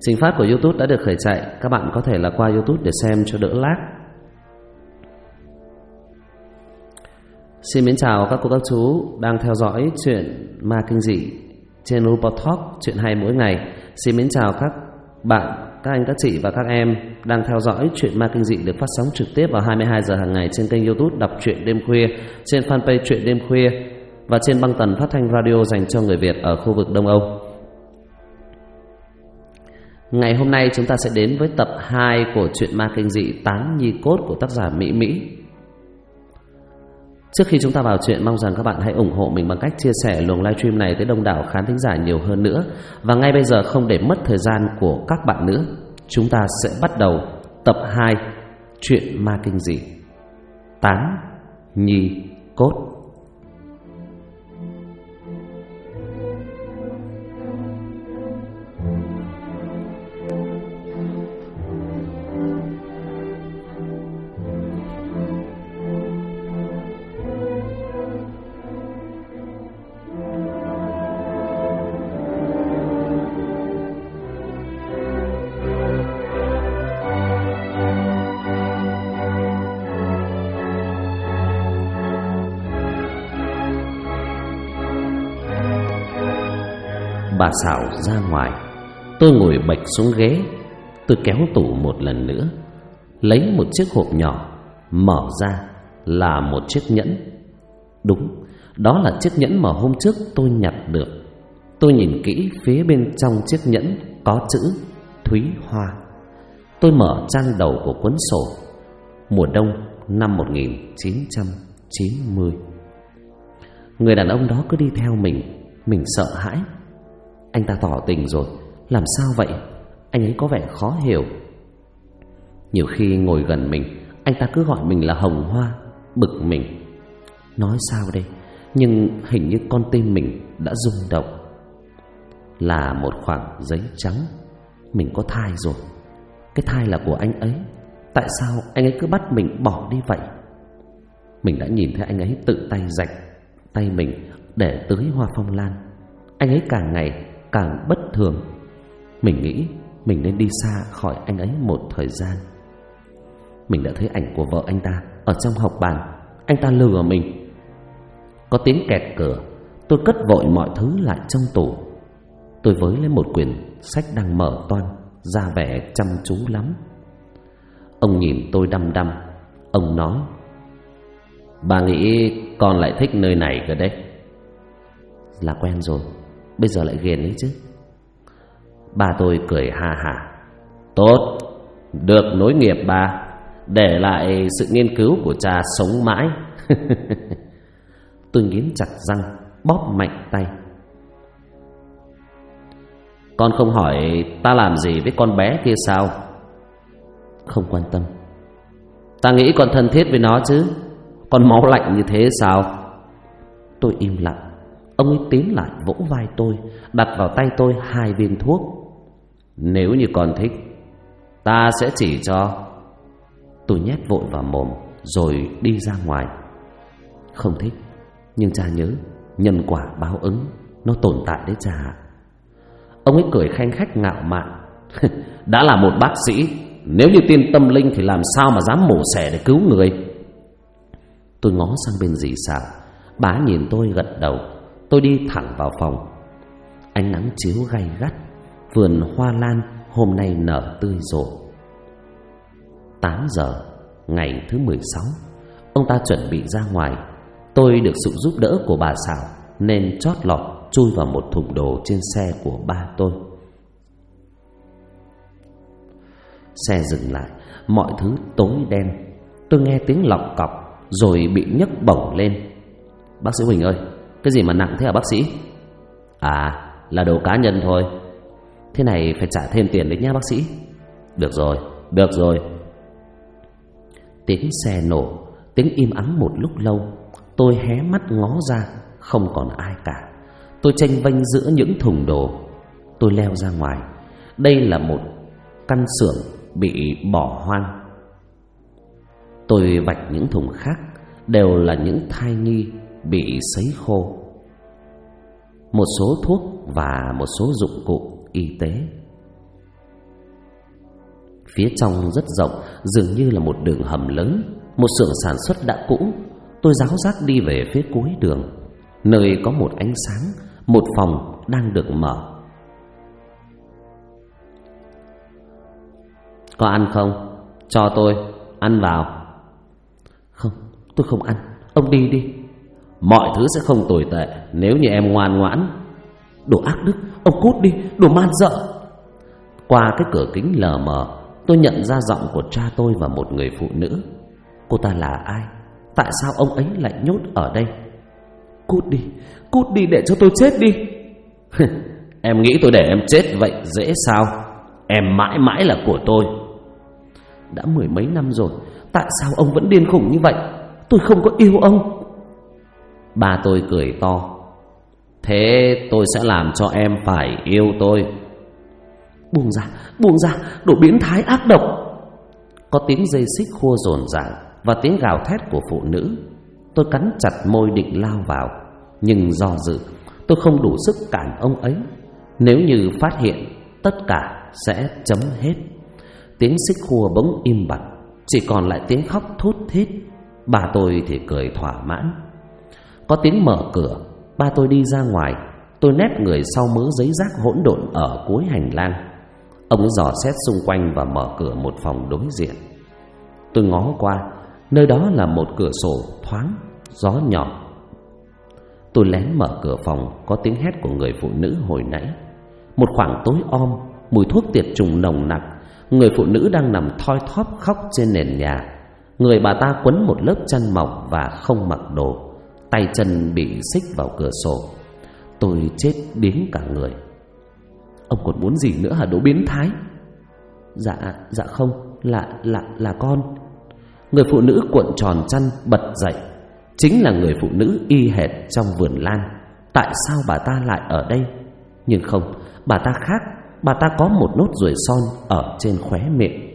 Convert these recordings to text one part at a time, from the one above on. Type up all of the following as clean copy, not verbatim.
Trình phát của YouTube đã được khởi chạy. Các bạn có thể là qua YouTube để xem cho đỡ lag. Xin mến chào các cô các chú đang theo dõi chuyện ma kinh dị trên Robot Talk, chuyện hay mỗi ngày. Xin mến chào các bạn, các anh, các chị và các em đang theo dõi chuyện ma kinh dị được phát sóng trực tiếp vào 22 giờ hàng ngày trên kênh YouTube Đọc truyện đêm khuya, trên fanpage Truyện đêm khuya và trên băng tần phát thanh radio dành cho người Việt ở khu vực Đông Âu. Ngày hôm nay chúng ta sẽ đến với tập 2 của truyện ma kinh dị Tán Nhi Cốt của tác giả Mỹ Mỹ. Trước khi chúng ta vào chuyện, mong rằng các bạn hãy ủng hộ mình bằng cách chia sẻ luồng livestream này tới đông đảo khán thính giả nhiều hơn nữa. Và ngay bây giờ, không để mất thời gian của các bạn nữa, chúng ta sẽ bắt đầu tập 2 chuyện ma kinh dị Tán Nhi Cốt. Bà Sảo ra ngoài. Tôi ngồi bệch xuống ghế. Tôi kéo tủ một lần nữa, lấy một chiếc hộp nhỏ, mở ra là một chiếc nhẫn. Đúng, đó là chiếc nhẫn mà hôm trước tôi nhặt được. Tôi nhìn kỹ phía bên trong chiếc nhẫn có chữ Thúy Hoa. Tôi mở trang đầu của cuốn sổ. Mùa đông năm 1990. Người đàn ông đó cứ đi theo mình sợ hãi. Anh ta tỏ tình rồi, làm sao vậy? Anh ấy có vẻ khó hiểu. Nhiều khi ngồi gần mình, anh ta cứ gọi mình là Hồng Hoa, bực mình. Nói sao đây? Nhưng hình như con tim mình đã rung động. Là một khoảng giấy trắng. Mình có thai rồi. Cái thai là của anh ấy. Tại sao anh ấy cứ bắt mình bỏ đi vậy? Mình đã nhìn thấy anh ấy tự tay rạch tay mình để tưới hoa phong lan. Anh ấy càng ngày càng bất thường. Mình nghĩ mình nên đi xa khỏi anh ấy một thời gian. Mình đã thấy ảnh của vợ anh ta ở trong học bàn. Anh ta lừa mình. Có tiếng kẹt cửa. Tôi cất vội mọi thứ lại trong tủ. Tôi với lấy một quyển sách đang mở toang, ra vẻ chăm chú lắm. Ông nhìn tôi đăm đăm. Ông nói: "Bà nghĩ con lại thích nơi này cơ đấy." Là quen rồi, bây giờ lại ghiền ấy chứ. Bà tôi cười ha hả: "Tốt, được nối nghiệp bà, để lại sự nghiên cứu của cha sống mãi." Tôi nghiến chặt răng, bóp mạnh tay. "Con không hỏi ta làm gì với con bé kia sao?" "Không quan tâm." "Ta nghĩ con thân thiết với nó chứ. Con máu lạnh như thế sao?" Tôi im lặng. Ông ấy tiến lại vỗ vai tôi, đặt vào tay tôi 2 viên thuốc. "Nếu như con thích, ta sẽ chỉ cho." Tôi nhét vội vào mồm rồi đi ra ngoài. "Không thích, nhưng cha nhớ, nhân quả báo ứng nó tồn tại đấy cha." Ông ấy cười khanh khách ngạo mạn. "Đã là một bác sĩ, nếu như tin tâm linh thì làm sao mà dám mổ xẻ để cứu người." Tôi ngó sang bên dì Sảo. Bà nhìn tôi gật đầu. Tôi đi thẳng vào phòng. Ánh nắng chiếu gay gắt. Vườn hoa lan hôm nay nở tươi rộ. 8 giờ ngày thứ 16. Ông ta chuẩn bị ra ngoài. Tôi được sự giúp đỡ của bà Sảo nên chót lọt chui vào một thùng đồ trên xe của ba tôi. Xe dừng lại. Mọi thứ tối đen. Tôi nghe tiếng lọc cọc rồi bị nhấc bổng lên. "Bác sĩ Huỳnh ơi, cái gì mà nặng thế hả bác sĩ?" "À, là đồ cá nhân thôi." "Thế này phải trả thêm tiền đấy nhá bác sĩ." Được rồi." Tiếng xe nổ, tiếng im ắng một lúc lâu. Tôi hé mắt ngó ra, không còn ai cả. Tôi chênh vênh giữa những thùng đồ. Tôi leo ra ngoài. Đây là một căn xưởng bị bỏ hoang. Tôi vạch những thùng khác, đều là những thai nhi bị sấy khô, một số thuốc và một số dụng cụ y tế. Phía trong rất rộng, dường như là một đường hầm lớn, một xưởng sản xuất đã cũ. Tôi ráo rác đi về phía cuối đường, nơi có một ánh sáng, một phòng đang được mở. Có ăn không? Cho tôi, ăn vào. Không, tôi không ăn, ông đi đi. Mọi thứ sẽ không tồi tệ nếu như em ngoan ngoãn. Đồ ác đức, ông cút đi, đồ man dợ. Qua cái cửa kính lờ mờ, tôi nhận ra giọng của cha tôi và một người phụ nữ. Cô ta là ai? Tại sao ông ấy lại nhốt ở đây? Cút đi để cho tôi chết đi. Em nghĩ tôi để em chết vậy dễ sao? Em mãi mãi là của tôi. Đã 10 mấy năm rồi, tại sao ông vẫn điên khủng như vậy? Tôi không có yêu ông. Ba tôi cười to. Thế tôi sẽ làm cho em phải yêu tôi. Buông ra, đồ biến thái ác độc. Có tiếng dây xích khua rồn ràng và tiếng gào thét của phụ nữ. Tôi cắn chặt môi định lao vào, nhưng do dự, tôi không đủ sức cản ông ấy. Nếu như phát hiện, tất cả sẽ chấm hết. Tiếng xích khua bỗng im bặt, chỉ còn lại tiếng khóc thút thít. Bà tôi thì cười thỏa mãn. Có tiếng mở cửa, ba tôi đi ra ngoài. Tôi nép người sau mớ giấy rác hỗn độn ở cuối hành lang. Ông ấy dò xét xung quanh và mở cửa một phòng đối diện. Tôi ngó qua, nơi đó là một cửa sổ thoáng, gió nhỏ. Tôi lén mở cửa phòng, có tiếng hét của người phụ nữ hồi nãy. Một khoảng tối om, mùi thuốc tiệt trùng nồng nặc. Người phụ nữ đang nằm thoi thóp khóc trên nền nhà. Người bà ta quấn một lớp chăn mỏng và không mặc đồ, tay chân bị xích vào cửa sổ. Tôi chết điếng cả người. Ông còn muốn gì nữa hả đồ biến thái? Dạ không, là con. Người phụ nữ cuộn tròn chăn bật dậy. Chính là người phụ nữ y hệt trong vườn lan. Tại sao bà ta lại ở đây? Nhưng không, bà ta khác. Bà ta có một nốt ruồi son ở trên khóe miệng.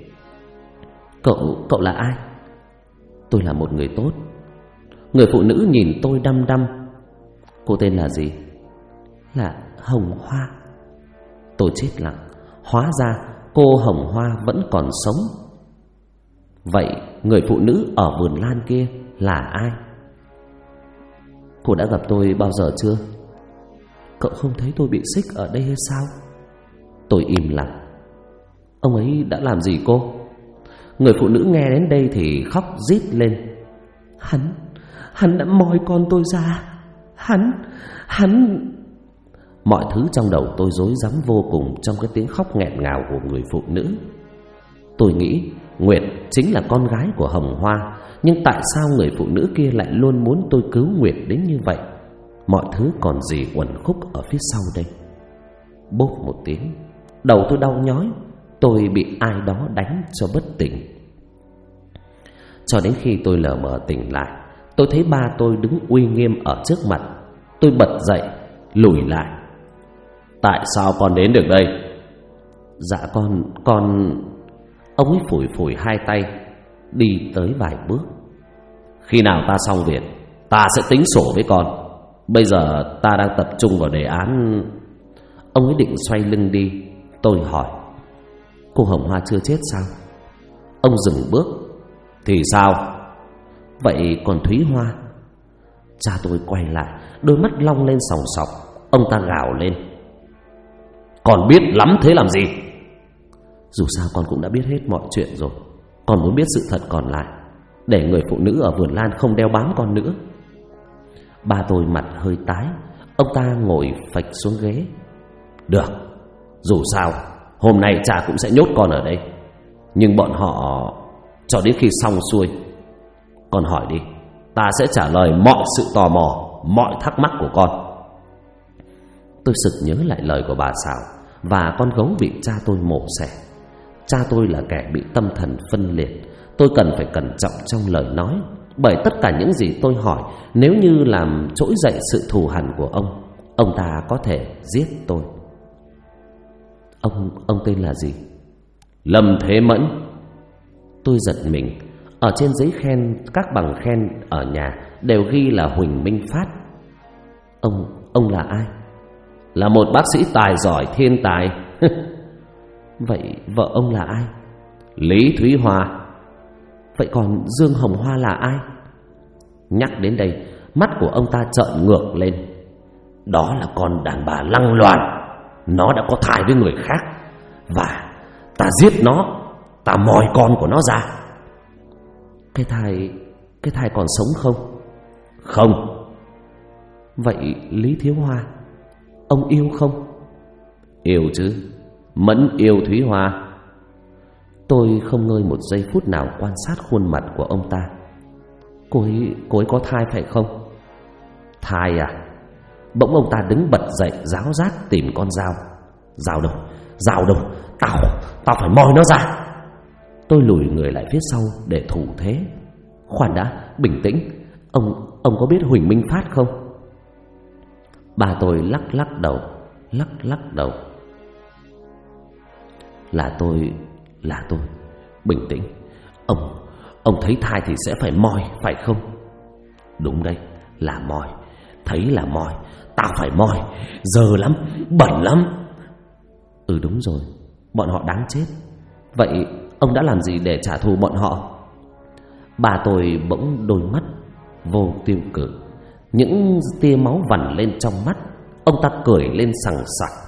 Cậu là ai? Tôi là một người tốt. Người phụ nữ nhìn tôi đăm đăm. Cô tên là gì? Là Hồng Hoa. Tôi chết lặng. Hóa ra cô Hồng Hoa vẫn còn sống. Vậy người phụ nữ ở vườn lan kia là ai? Cô đã gặp tôi bao giờ chưa? Cậu không thấy tôi bị xích ở đây hay sao? Tôi im lặng. Ông ấy đã làm gì cô? Người phụ nữ nghe đến đây thì khóc rít lên. Hắn đã moi con tôi ra. Hắn. Mọi thứ trong đầu tôi rối rắm vô cùng trong cái tiếng khóc nghẹn ngào của người phụ nữ. Tôi nghĩ Nguyệt chính là con gái của Hồng Hoa, nhưng tại sao người phụ nữ kia lại luôn muốn tôi cứu Nguyệt đến như vậy? Mọi thứ còn gì uẩn khúc ở phía sau đây. Bốp một tiếng, đầu tôi đau nhói. Tôi bị ai đó đánh cho bất tỉnh. Cho đến khi tôi lờ mờ tỉnh lại, tôi thấy ba tôi đứng uy nghiêm ở trước mặt. Tôi bật dậy, lùi lại. Tại sao con đến được đây? Dạ con... Ông ấy phủi phủi hai tay, đi tới vài bước. Khi nào ta xong việc, ta sẽ tính sổ với con. Bây giờ ta đang tập trung vào đề án. Ông ấy định xoay lưng đi. Tôi hỏi, cô Hồng Hoa chưa chết sao? Ông dừng bước. Thì sao? Vậy còn Thúy Hoa? Cha tôi quay lại, đôi mắt long lên sòng sọc. Ông ta gào lên, con biết lắm thế làm gì? Dù sao con cũng đã biết hết mọi chuyện rồi. Con muốn biết sự thật còn lại, để người phụ nữ ở vườn lan không đeo bám con nữa. Ba tôi mặt hơi tái. Ông ta ngồi phịch xuống ghế. Được, dù sao hôm nay cha cũng sẽ nhốt con ở đây. Nhưng bọn họ cho đến khi xong xuôi. Con hỏi đi, ta sẽ trả lời mọi sự tò mò, mọi thắc mắc của con. Tôi sực nhớ lại lời của bà Sảo và con gấu bị cha tôi mổ xẻ. Cha tôi là kẻ bị tâm thần phân liệt. Tôi cần phải cẩn trọng trong lời nói, bởi tất cả những gì tôi hỏi, nếu như làm trỗi dậy sự thù hằn của ông ta có thể giết tôi. Ông tên là gì? Lâm Thế Mẫn. Tôi giật mình. Ở trên giấy khen, các bằng khen ở nhà đều ghi là Huỳnh Minh Phát. Ông là ai? Là một bác sĩ tài giỏi thiên tài. Vậy vợ ông là ai? Lý Thúy Hoa. Vậy còn Dương Hồng Hoa là ai? Nhắc đến đây, mắt của ông ta trợn ngược lên. Đó là con đàn bà lăng loàn. Nó đã có thai với người khác, và ta giết nó, ta moi con của nó ra. Cái thai còn sống không? Không. Vậy Lý Thiếu Hoa, ông yêu không? Yêu chứ, Mẫn yêu Thúy Hoa. Tôi không ngơi một giây phút nào quan sát khuôn mặt của ông ta. Cô ấy có thai phải không? Thai à? Bỗng ông ta đứng bật dậy, ráo rát tìm con dao. Dao đâu? Tao phải moi nó ra. Tôi lùi người lại phía sau để thủ thế. Khoan đã, bình tĩnh. Ông có biết Huỳnh Minh Phát không? Bà tôi lắc lắc đầu. Là tôi. Bình tĩnh. Ông thấy thai thì sẽ phải moi, phải không? Đúng đây, là moi. Thấy là moi. Tao phải moi. Dơ lắm, bẩn lắm. Ừ đúng rồi, bọn họ đáng chết. Vậy ông đã làm gì để trả thù bọn họ? Bà tôi bỗng đôi mắt vô tiêu cự, những tia máu vằn lên trong mắt. Ông ta cười lên sằng sặc.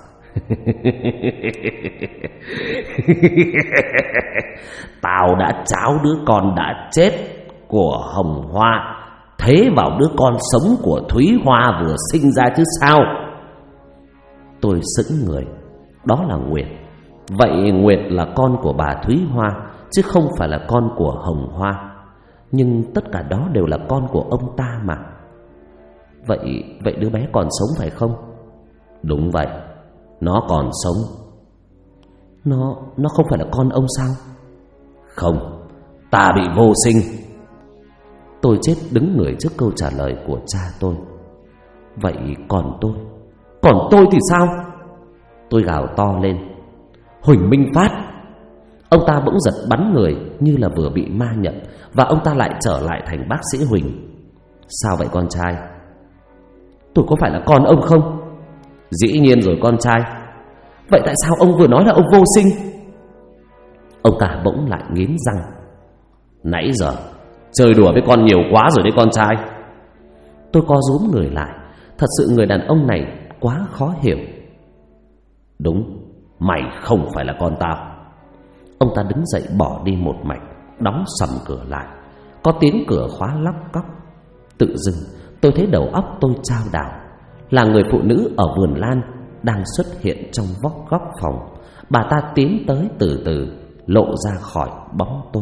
Tao đã tráo đứa con đã chết của Hồng Hoa thế vào đứa con sống của Thúy Hoa vừa sinh ra chứ sao? Tôi sững người. Đó là Nguyệt. Vậy Nguyệt là con của bà Thúy Hoa, chứ không phải là con của Hồng Hoa. Nhưng tất cả đó đều là con của ông ta mà. Vậy đứa bé còn sống phải không? Đúng vậy, nó còn sống. Nó không phải là con ông sao? Không, ta bị vô sinh. Tôi chết đứng người trước câu trả lời của cha tôi. Vậy còn tôi thì sao? Tôi gào to lên. Huỳnh Minh Phát. Ông ta bỗng giật bắn người như là vừa bị ma nhập, và ông ta lại trở lại thành bác sĩ Huỳnh. Sao vậy con trai? Tôi có phải là con ông không? Dĩ nhiên rồi con trai. Vậy tại sao ông vừa nói là ông vô sinh? Ông ta bỗng lại nghiến răng. Nãy giờ chơi đùa với con nhiều quá rồi đấy con trai. Tôi co rúm người lại. Thật sự người đàn ông này quá khó hiểu. Đúng, mày không phải là con tao. Ông ta đứng dậy bỏ đi một mạch, đóng sầm cửa lại. Có tiếng cửa khóa lóc cóc. Tự dưng tôi thấy đầu óc tôi chao đảo. Là người phụ nữ ở vườn lan đang xuất hiện trong góc phòng. Bà ta tiến tới từ từ, lộ ra khỏi bóng tối.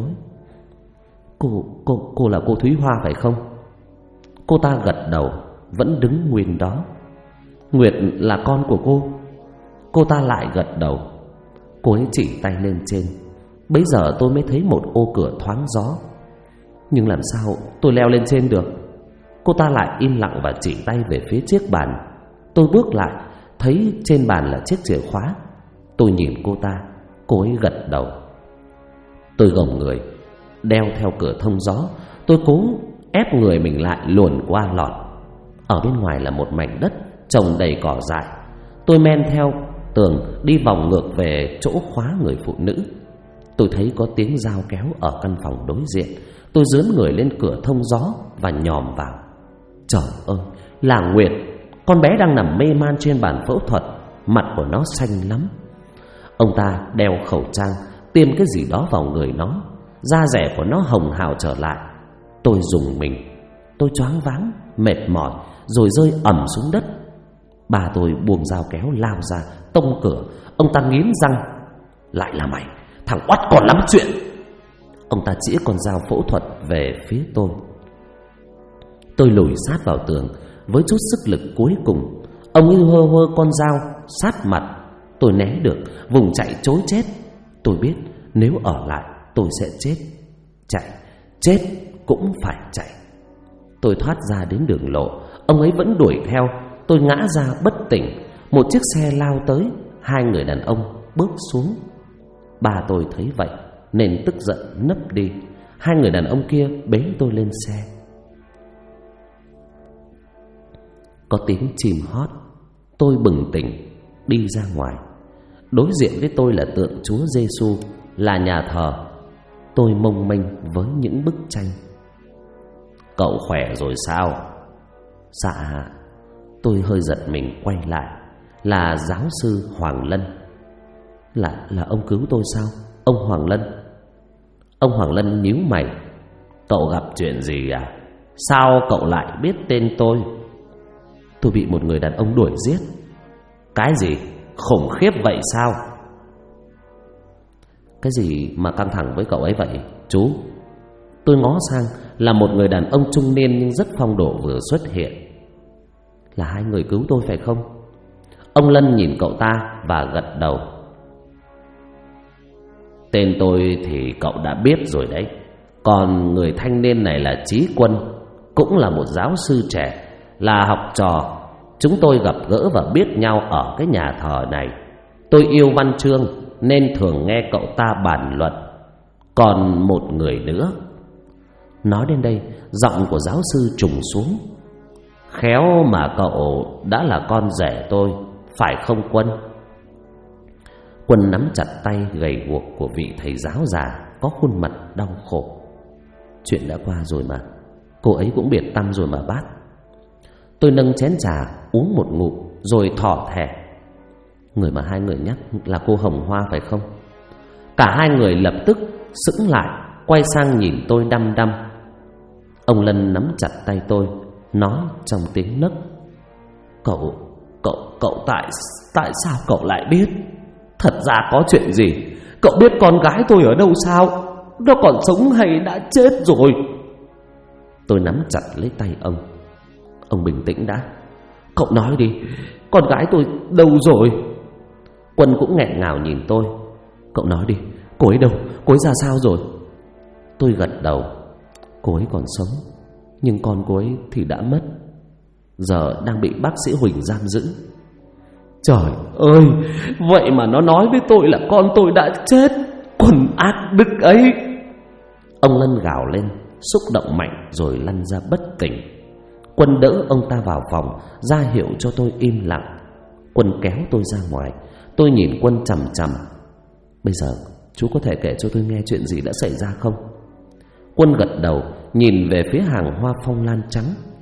Cô là cô Thúy Hoa phải không? Cô ta gật đầu, vẫn đứng nguyên đó. Nguyệt là con của cô? Cô ta lại gật đầu. Cô ấy chỉ tay lên trên. Bấy giờ tôi mới thấy một ô cửa thoáng gió. Nhưng làm sao tôi leo lên trên được? Cô ta lại im lặng và chỉ tay về phía chiếc bàn. Tôi bước lại, thấy trên bàn là chiếc chìa khóa. Tôi nhìn cô ta, cô ấy gật đầu. Tôi gồng người, đeo theo cửa thông gió. Tôi cố ép người mình lại luồn qua lọt. Ở bên ngoài là một mảnh đất trồng đầy cỏ dại. Tôi men theo tường đi vòng ngược về chỗ khóa người phụ nữ. Tôi thấy có tiếng dao kéo ở căn phòng đối diện. Tôi dướn người lên cửa thông gió và nhòm vào. Trời ơi, là Nguyệt. Con bé đang nằm mê man trên bàn phẫu thuật. Mặt của nó xanh lắm. Ông ta đeo khẩu trang, tiêm cái gì đó vào người nó. Da rẻ của nó hồng hào trở lại. Tôi rùng mình. Tôi choáng váng, mệt mỏi, rồi rơi ầm xuống đất. Bà tôi buông dao kéo lao ra, tông cửa. Ông ta nghiến răng. Lại là mày, thằng oắt còn lắm chuyện. Ông ta chĩa con dao phẫu thuật về phía tôi. Tôi lùi sát vào tường với chút sức lực cuối cùng. Ông ấy hơ hơ con dao sát mặt. Tôi né được, vùng chạy trối chết. Tôi biết nếu ở lại tôi sẽ chết. Chạy, chết cũng phải chạy. Tôi thoát ra đến đường lộ. Ông ấy vẫn đuổi theo. Tôi ngã ra bất tỉnh. Một chiếc xe lao tới. Hai người đàn ông bước xuống. Bà tôi thấy vậy nên tức giận nấp đi. Hai người đàn ông kia bế tôi lên xe. Có tiếng chim hót. Tôi bừng tỉnh, đi ra ngoài. Đối diện với tôi là tượng Chúa Giêsu, là nhà thờ tôi mông mênh với những bức tranh. Cậu khỏe rồi sao? Dạ. Tôi hơi giật mình quay lại. Là giáo sư Hoàng Lân. Là ông cứu tôi sao? Ông Hoàng Lân. Ông Hoàng Lân nhíu mày. Cậu gặp chuyện gì à? Sao cậu lại biết tên tôi? Tôi bị một người đàn ông đuổi giết. Cái gì? Khủng khiếp vậy sao? Cái gì mà căng thẳng với cậu ấy vậy chú? Tôi ngó sang, là một người đàn ông trung niên nhưng rất phong độ vừa xuất hiện. Là hai người cứu tôi phải không? Ông Lân nhìn cậu ta và gật đầu. Tên tôi thì cậu đã biết rồi đấy. Còn người thanh niên này là Chí Quân, cũng là một giáo sư trẻ, là học trò. Chúng tôi gặp gỡ và biết nhau ở cái nhà thờ này. Tôi yêu văn chương nên thường nghe cậu ta bàn luận. Còn một người nữa. Nói đến đây, giọng của giáo sư trùng xuống. Khéo mà cậu đã là con rể tôi, phải không Quân? Quân nắm chặt tay gầy guộc của vị thầy giáo già, có khuôn mặt đau khổ. Chuyện đã qua rồi mà, cô ấy cũng biệt tâm rồi mà bác. Tôi nâng chén trà uống một ngụm rồi thỏ thẻ. Người mà hai người nhắc là cô Hồng Hoa phải không? Cả hai người lập tức sững lại, quay sang nhìn tôi đăm đăm. Ông Lân nắm chặt tay tôi, nói trong tiếng nấc. Cậu tại sao cậu lại biết? Thật ra có chuyện gì? Cậu biết con gái tôi ở đâu sao? Nó còn sống hay đã chết rồi? Tôi nắm chặt lấy tay ông. Ông bình tĩnh đã. Cậu nói đi, con gái tôi đâu rồi? Quân cũng nghẹn ngào nhìn tôi. Cậu nói đi, cô ấy đâu? Cô ấy ra sao rồi? Tôi gật đầu. Cô ấy còn sống, nhưng con cô ấy thì đã mất. Giờ đang bị bác sĩ Huỳnh giam giữ. Trời ơi, vậy mà nó nói với tôi là con tôi đã chết. Quần ác đức ấy. Ông Lân gào lên, xúc động mạnh rồi lăn ra bất tỉnh. Quân đỡ ông ta vào phòng, ra hiệu cho tôi im lặng. Quân kéo tôi ra ngoài. Tôi nhìn Quân chằm chằm. Bây giờ chú có thể kể cho tôi nghe chuyện gì đã xảy ra không? Quân gật đầu, nhìn về phía hàng hoa phong lan trắng.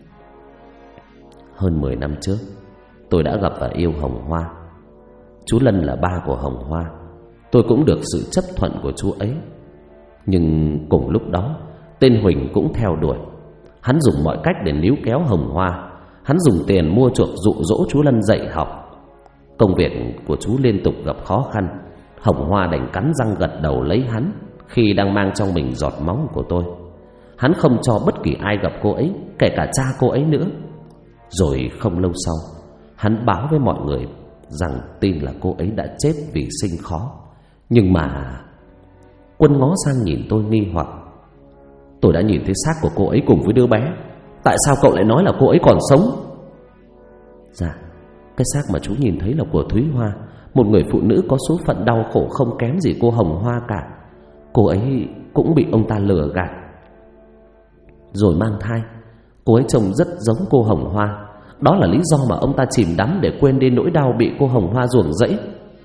Hơn 10 năm trước, tôi đã gặp và yêu Hồng Hoa. Chú Lân là ba của Hồng Hoa. Tôi cũng được sự chấp thuận của chú ấy. Nhưng cùng lúc đó, tên Huỳnh cũng theo đuổi. Hắn dùng mọi cách để níu kéo Hồng Hoa. Hắn dùng tiền mua chuộc dụ dỗ chú Lân dạy học. Công việc của chú liên tục gặp khó khăn. Hồng Hoa đành cắn răng gật đầu lấy hắn khi đang mang trong mình giọt máu của tôi. Hắn không cho bất kỳ ai gặp cô ấy, kể cả cha cô ấy nữa. Rồi không lâu sau, hắn báo với mọi người rằng tin là cô ấy đã chết vì sinh khó. Nhưng mà... Quân ngó sang nhìn tôi nghi hoặc. Tôi đã nhìn thấy xác của cô ấy cùng với đứa bé. Tại sao cậu lại nói là cô ấy còn sống? Dạ, cái xác mà chú nhìn thấy là của Thúy Hoa, một người phụ nữ có số phận đau khổ không kém gì cô Hồng Hoa cả. Cô ấy cũng bị ông ta lừa gạt rồi mang thai. Cô ấy trông rất giống cô Hồng Hoa. Đó là lý do mà ông ta chìm đắm để quên đi nỗi đau bị cô Hồng Hoa ruồng rẫy.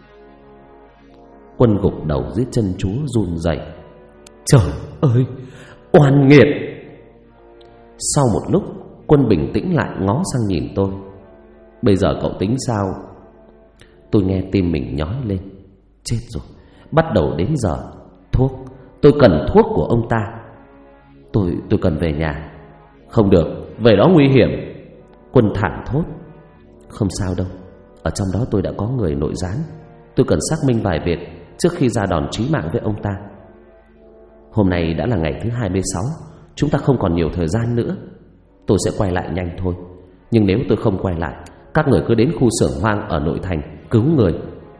Quân gục đầu dưới chân chú run rẩy. Trời ơi, oan nghiệt! Sau một lúc, Quân bình tĩnh lại, ngó sang nhìn tôi. Bây giờ cậu tính sao? Tôi nghe tim mình nhói lên. Chết rồi, bắt đầu đến giờ. Thuốc, tôi cần thuốc của ông ta. Tôi cần về nhà. Không được, về đó nguy hiểm. Quân thảng thốt. Không sao đâu, ở trong đó tôi đã có người nội gián. Tôi cần xác minh vài việc trước khi ra đòn chí mạng với ông ta. Hôm nay đã là ngày thứ 26. Chúng ta không còn nhiều thời gian nữa. Tôi sẽ quay lại nhanh thôi. Nhưng nếu tôi không quay lại, các người cứ đến khu xưởng hoang ở nội thành cứu người.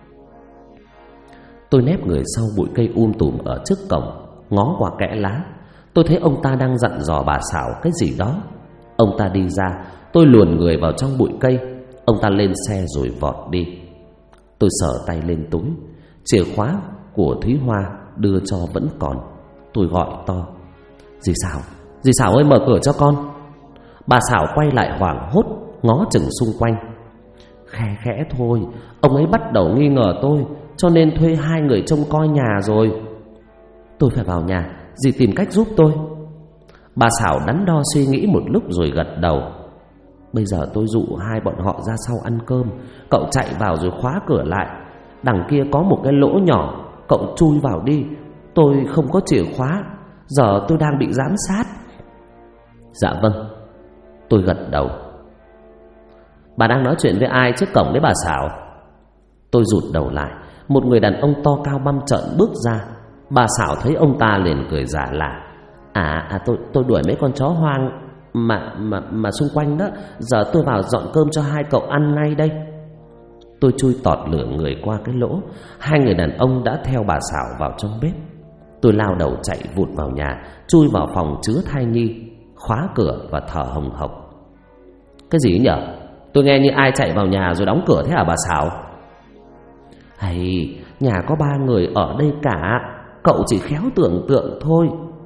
Tôi nép người sau bụi cây tùm ở trước cổng, ngó qua kẽ lá. Tôi thấy ông ta đang dặn dò bà Xảo cái gì đó. Ông ta đi ra, tôi luồn người vào trong bụi cây. Ông ta lên xe rồi vọt đi. Tôi sờ tay lên túi. Chìa khóa của Thúy Hoa đưa cho vẫn còn. Tôi gọi to. Dì Xảo, dì Xảo ơi, mở cửa cho con. Bà Xảo quay lại hoảng hốt, ngó chừng xung quanh. Khẽ khẽ thôi, ông ấy bắt đầu nghi ngờ tôi, cho nên thuê hai người trông coi nhà rồi. Tôi phải vào nhà Dì tìm cách giúp tôi. Bà Xảo đắn đo suy nghĩ một lúc rồi gật đầu. Bây giờ tôi dụ hai bọn họ ra sau ăn cơm, cậu chạy vào rồi khóa cửa lại. Đằng kia có một cái lỗ nhỏ, cậu chui vào đi. Tôi không có chìa khóa, giờ tôi đang bị giám sát. Dạ vâng. Tôi gật đầu. Bà đang nói chuyện với ai trước cổng đấy bà Xảo? Tôi rụt đầu lại. Một người đàn ông to cao băm trợn bước ra. Bà Xảo thấy ông ta liền cười giả lạ. Tôi đuổi mấy con chó hoang mà xung quanh đó. Giờ tôi vào dọn cơm cho hai cậu ăn ngay đây. Tôi chui tọt lửa người qua cái lỗ. Hai người đàn ông đã theo bà Xảo vào trong bếp. Tôi lao đầu chạy vụt vào nhà, chui vào phòng chứa thai nhi, khóa cửa và thở hồng hộc. Cái gì nhở? Tôi nghe như ai chạy vào nhà rồi đóng cửa thế hả bà Xảo? Hay, nhà có 3 người ở đây cả, cậu chỉ khéo tưởng tượng thôi.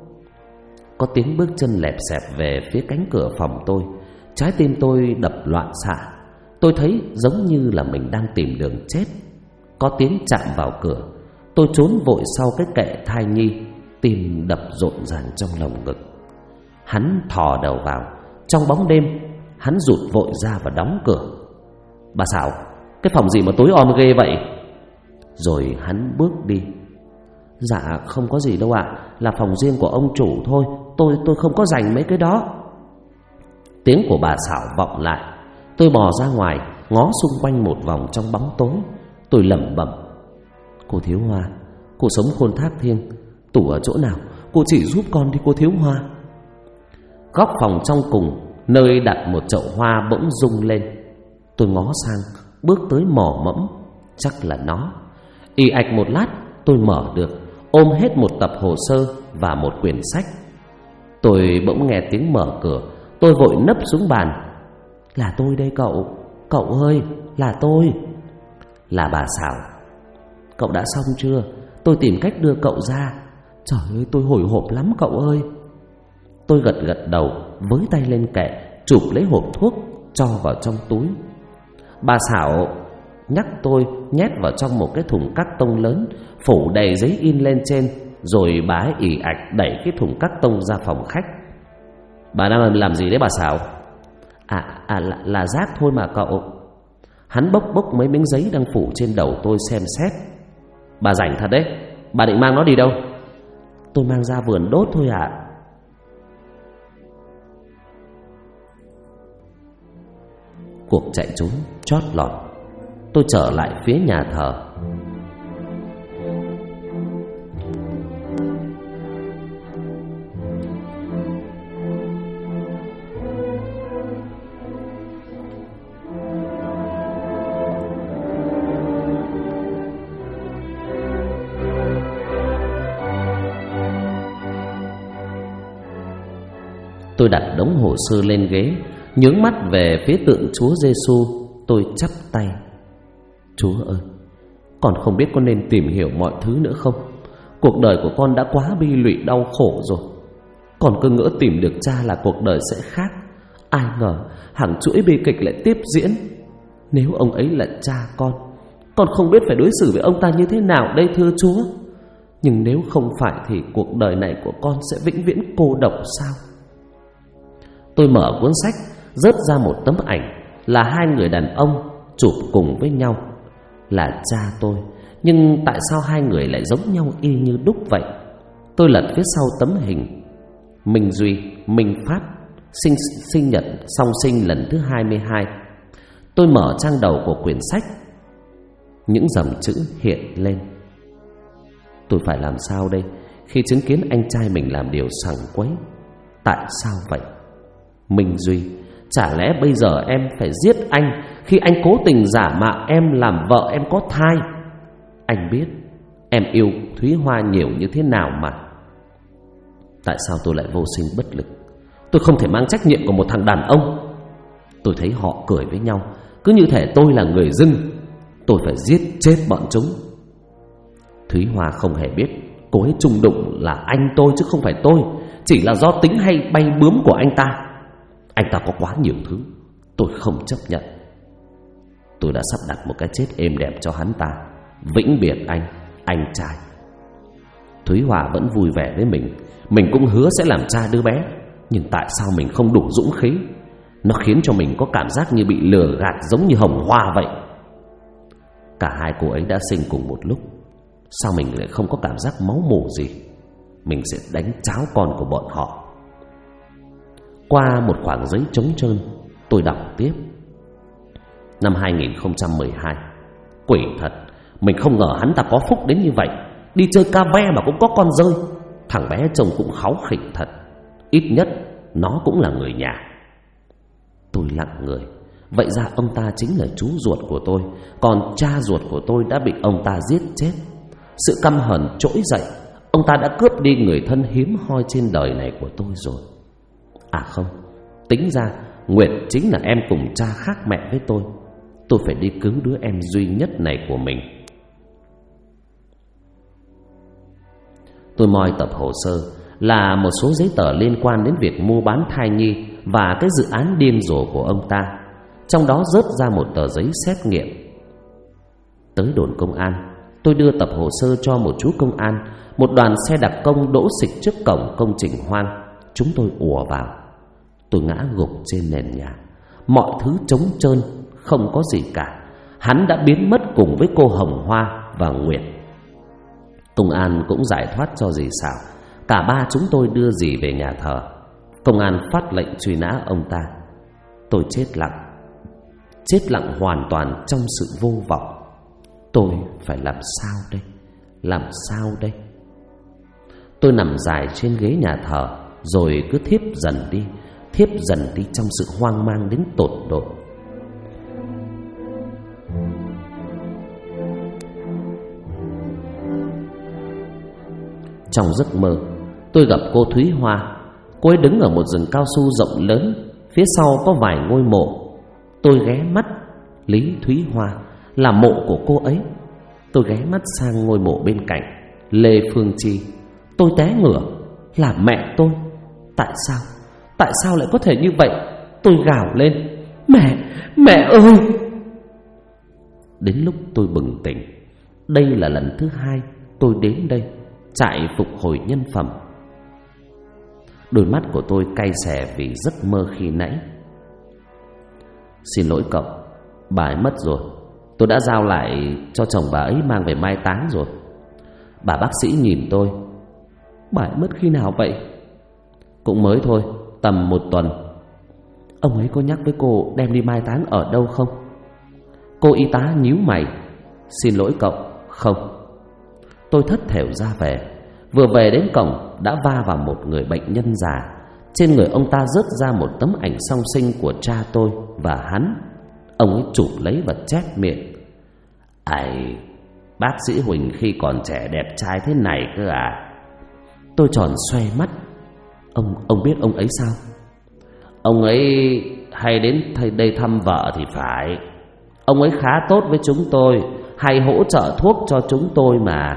Có tiếng bước chân lẹp xẹp về phía cánh cửa phòng tôi. Trái tim tôi đập loạn xạ. Tôi thấy giống như là mình đang tìm đường chết. Có tiếng chạm vào cửa. Tôi trốn vội sau cái kệ thai nhi, tim đập rộn ràng trong lồng ngực. Hắn thò đầu vào. Trong bóng đêm, hắn rụt vội ra và đóng cửa. Bà Xảo, cái phòng gì mà tối om ghê vậy? Rồi hắn bước đi. Dạ không có gì đâu ạ, là phòng riêng của ông chủ thôi. Tôi không có rảnh mấy cái đó. Tiếng của bà Xảo vọng lại. Tôi bò ra ngoài, ngó xung quanh một vòng trong bóng tối. Tôi lẩm bẩm: Cô Thiếu Hoa, cô sống khôn thác thiêng, tủ ở chỗ nào, cô chỉ giúp con đi cô Thiếu Hoa. Góc phòng trong cùng, nơi đặt một chậu hoa bỗng rung lên. Tôi ngó sang, bước tới mò mẫm. Chắc là nó. Ì ạch một lát, tôi mở được, ôm hết một tập hồ sơ và một quyển sách. Tôi bỗng nghe tiếng mở cửa. Tôi vội nấp xuống bàn. Là tôi đây cậu. Cậu ơi, là tôi. Là bà Xảo. Cậu đã xong chưa? Tôi tìm cách đưa cậu ra. Trời ơi, tôi hồi hộp lắm cậu ơi. Tôi gật đầu, với tay lên kệ, chụp lấy hộp thuốc, cho vào trong túi. Bà Xảo nhắc tôi nhét vào trong một cái thùng cắt tông lớn, phủ đầy giấy in lên trên. Rồi bà ấy ì ạch đẩy cái thùng cắt tông ra phòng khách. Bà đang làm gì đấy bà Xảo? Là rác thôi mà cậu. Hắn bốc mấy miếng giấy đang phủ trên đầu tôi xem xét. Bà rảnh thật đấy. Bà định mang nó đi đâu? Tôi mang ra vườn đốt thôi ạ. Cuộc chạy trốn chót lọt. Tôi trở lại phía nhà thờ. Tôi đặt đống hồ sơ lên ghế, nhướng mắt về phía tượng Chúa Giêsu. Tôi chắp tay. Chúa ơi, con không biết con nên tìm hiểu mọi thứ nữa không. Cuộc đời của con đã quá bi lụy đau khổ rồi. Con cứ ngỡ tìm được cha là cuộc đời sẽ khác. Ai ngờ hàng chuỗi bi kịch lại tiếp diễn. Nếu ông ấy là cha con không biết phải đối xử với ông ta như thế nào đây thưa Chúa. Nhưng nếu không phải thì cuộc đời này của con sẽ vĩnh viễn cô độc sao? Tôi mở cuốn sách, rớt ra một tấm ảnh là hai người đàn ông chụp cùng với nhau. Là cha tôi, nhưng tại sao hai người lại giống nhau y như đúc vậy? Tôi lật phía sau tấm hình. Minh Duy, Minh Phát, sinh nhật song sinh lần thứ 22. Tôi mở trang đầu của quyển sách. Những dòng chữ hiện lên. Tôi phải làm sao đây khi chứng kiến anh trai mình làm điều sằng quấy? Tại sao vậy? Minh Duy, chả lẽ bây giờ em phải giết anh khi anh cố tình giả mạo em làm vợ em có thai? Anh biết em yêu Thúy Hoa nhiều như thế nào mà. Tại sao tôi lại vô sinh bất lực? Tôi không thể mang trách nhiệm của một thằng đàn ông. Tôi thấy họ cười với nhau, cứ như thể tôi là người dưng. Tôi phải giết chết bọn chúng. Thúy Hoa không hề biết cô ấy chung đụng là anh tôi chứ không phải tôi. Chỉ là do tính hay bay bướm của anh ta. Anh ta có quá nhiều thứ tôi không chấp nhận. Tôi đã sắp đặt một cái chết êm đẹp cho hắn ta. Vĩnh biệt anh trai. Thúy Hoa vẫn vui vẻ với mình cũng hứa sẽ làm cha đứa bé. Nhưng tại sao mình không đủ dũng khí? Nó khiến cho mình có cảm giác như bị lừa gạt, giống như Hồng Hoa vậy. Cả hai cô ấy đã sinh cùng một lúc, sao mình lại không có cảm giác máu mủ gì? Mình sẽ đánh cháo con của bọn họ. Qua một khoảng giấy trống trơn, tôi đọc tiếp. Năm 2012. Quỷ thật, mình không ngờ hắn ta có phúc đến như vậy. Đi chơi ca ve mà cũng có con rơi. Thằng bé trông cũng kháu khỉnh thật. Ít nhất nó cũng là người nhà. Tôi lặng người. Vậy ra ông ta chính là chú ruột của tôi, còn cha ruột của tôi đã bị ông ta giết chết. Sự căm hờn trỗi dậy. Ông ta đã cướp đi người thân hiếm hoi trên đời này của tôi rồi. À không, tính ra Nguyệt chính là em cùng cha khác mẹ với tôi. Tôi phải đi cứu đứa em duy nhất này của mình. Tôi moi tập hồ sơ, là một số giấy tờ liên quan đến việc mua bán thai nhi và cái dự án điên rồ của ông ta. Trong đó rớt ra một tờ giấy xét nghiệm. Tới đồn công an, tôi đưa tập hồ sơ cho một chú công an. Một đoàn xe đặc công đỗ xịch trước cổng công trình hoang. Chúng tôi ùa vào. Tôi ngã gục trên nền nhà. Mọi thứ trống trơn, không có gì cả. Hắn đã biến mất cùng với cô Hồng Hoa và Nguyệt. Công an cũng giải thoát cho dì Sảo. Cả ba chúng tôi đưa dì về nhà thờ. Công an phát lệnh truy nã ông ta. Tôi chết lặng hoàn toàn trong sự vô vọng. Tôi phải làm sao đây? Làm sao đây? Tôi nằm dài trên ghế nhà thờ, rồi cứ thiếp dần đi trong sự hoang mang đến tột độ. Trong giấc mơ, tôi gặp cô Thúy Hoa. Cô ấy đứng ở một rừng cao su rộng lớn, phía sau có vài ngôi mộ. Tôi ghé mắt, Lý Thúy Hoa là mộ của cô ấy. Tôi ghé mắt sang ngôi mộ bên cạnh, Lê Phương Chi. Tôi té ngửa, là mẹ tôi. Tại sao lại có thể như vậy? Tôi gào lên, mẹ ơi! Đến lúc tôi bừng tỉnh, đây là lần thứ hai tôi đến đây, trại phục hồi nhân phẩm. Đôi mắt của tôi cay xè vì giấc mơ khi nãy. Xin lỗi cậu, bà ấy mất rồi. Tôi đã giao lại cho chồng bà ấy mang về mai táng rồi. Bà bác sĩ nhìn tôi. Bà ấy mất khi nào vậy? Cũng mới thôi, tầm 1 tuần. Ông ấy có nhắc với cô đem đi mai táng ở đâu không? Cô y tá nhíu mày. Xin lỗi cậu, không. Tôi thất thểu ra về. Vừa về đến cổng đã va vào một người bệnh nhân già. Trên người ông ta rớt ra một tấm ảnh song sinh của cha tôi và hắn. Ông ấy chụp lấy và chép miệng. Ây, bác sĩ Huỳnh khi còn trẻ đẹp trai thế này cơ à? Tôi tròn xoe mắt. Ông biết ông ấy sao? Ông ấy hay đến đây thăm vợ thì phải. Ông ấy khá tốt với chúng tôi, hay hỗ trợ thuốc cho chúng tôi mà.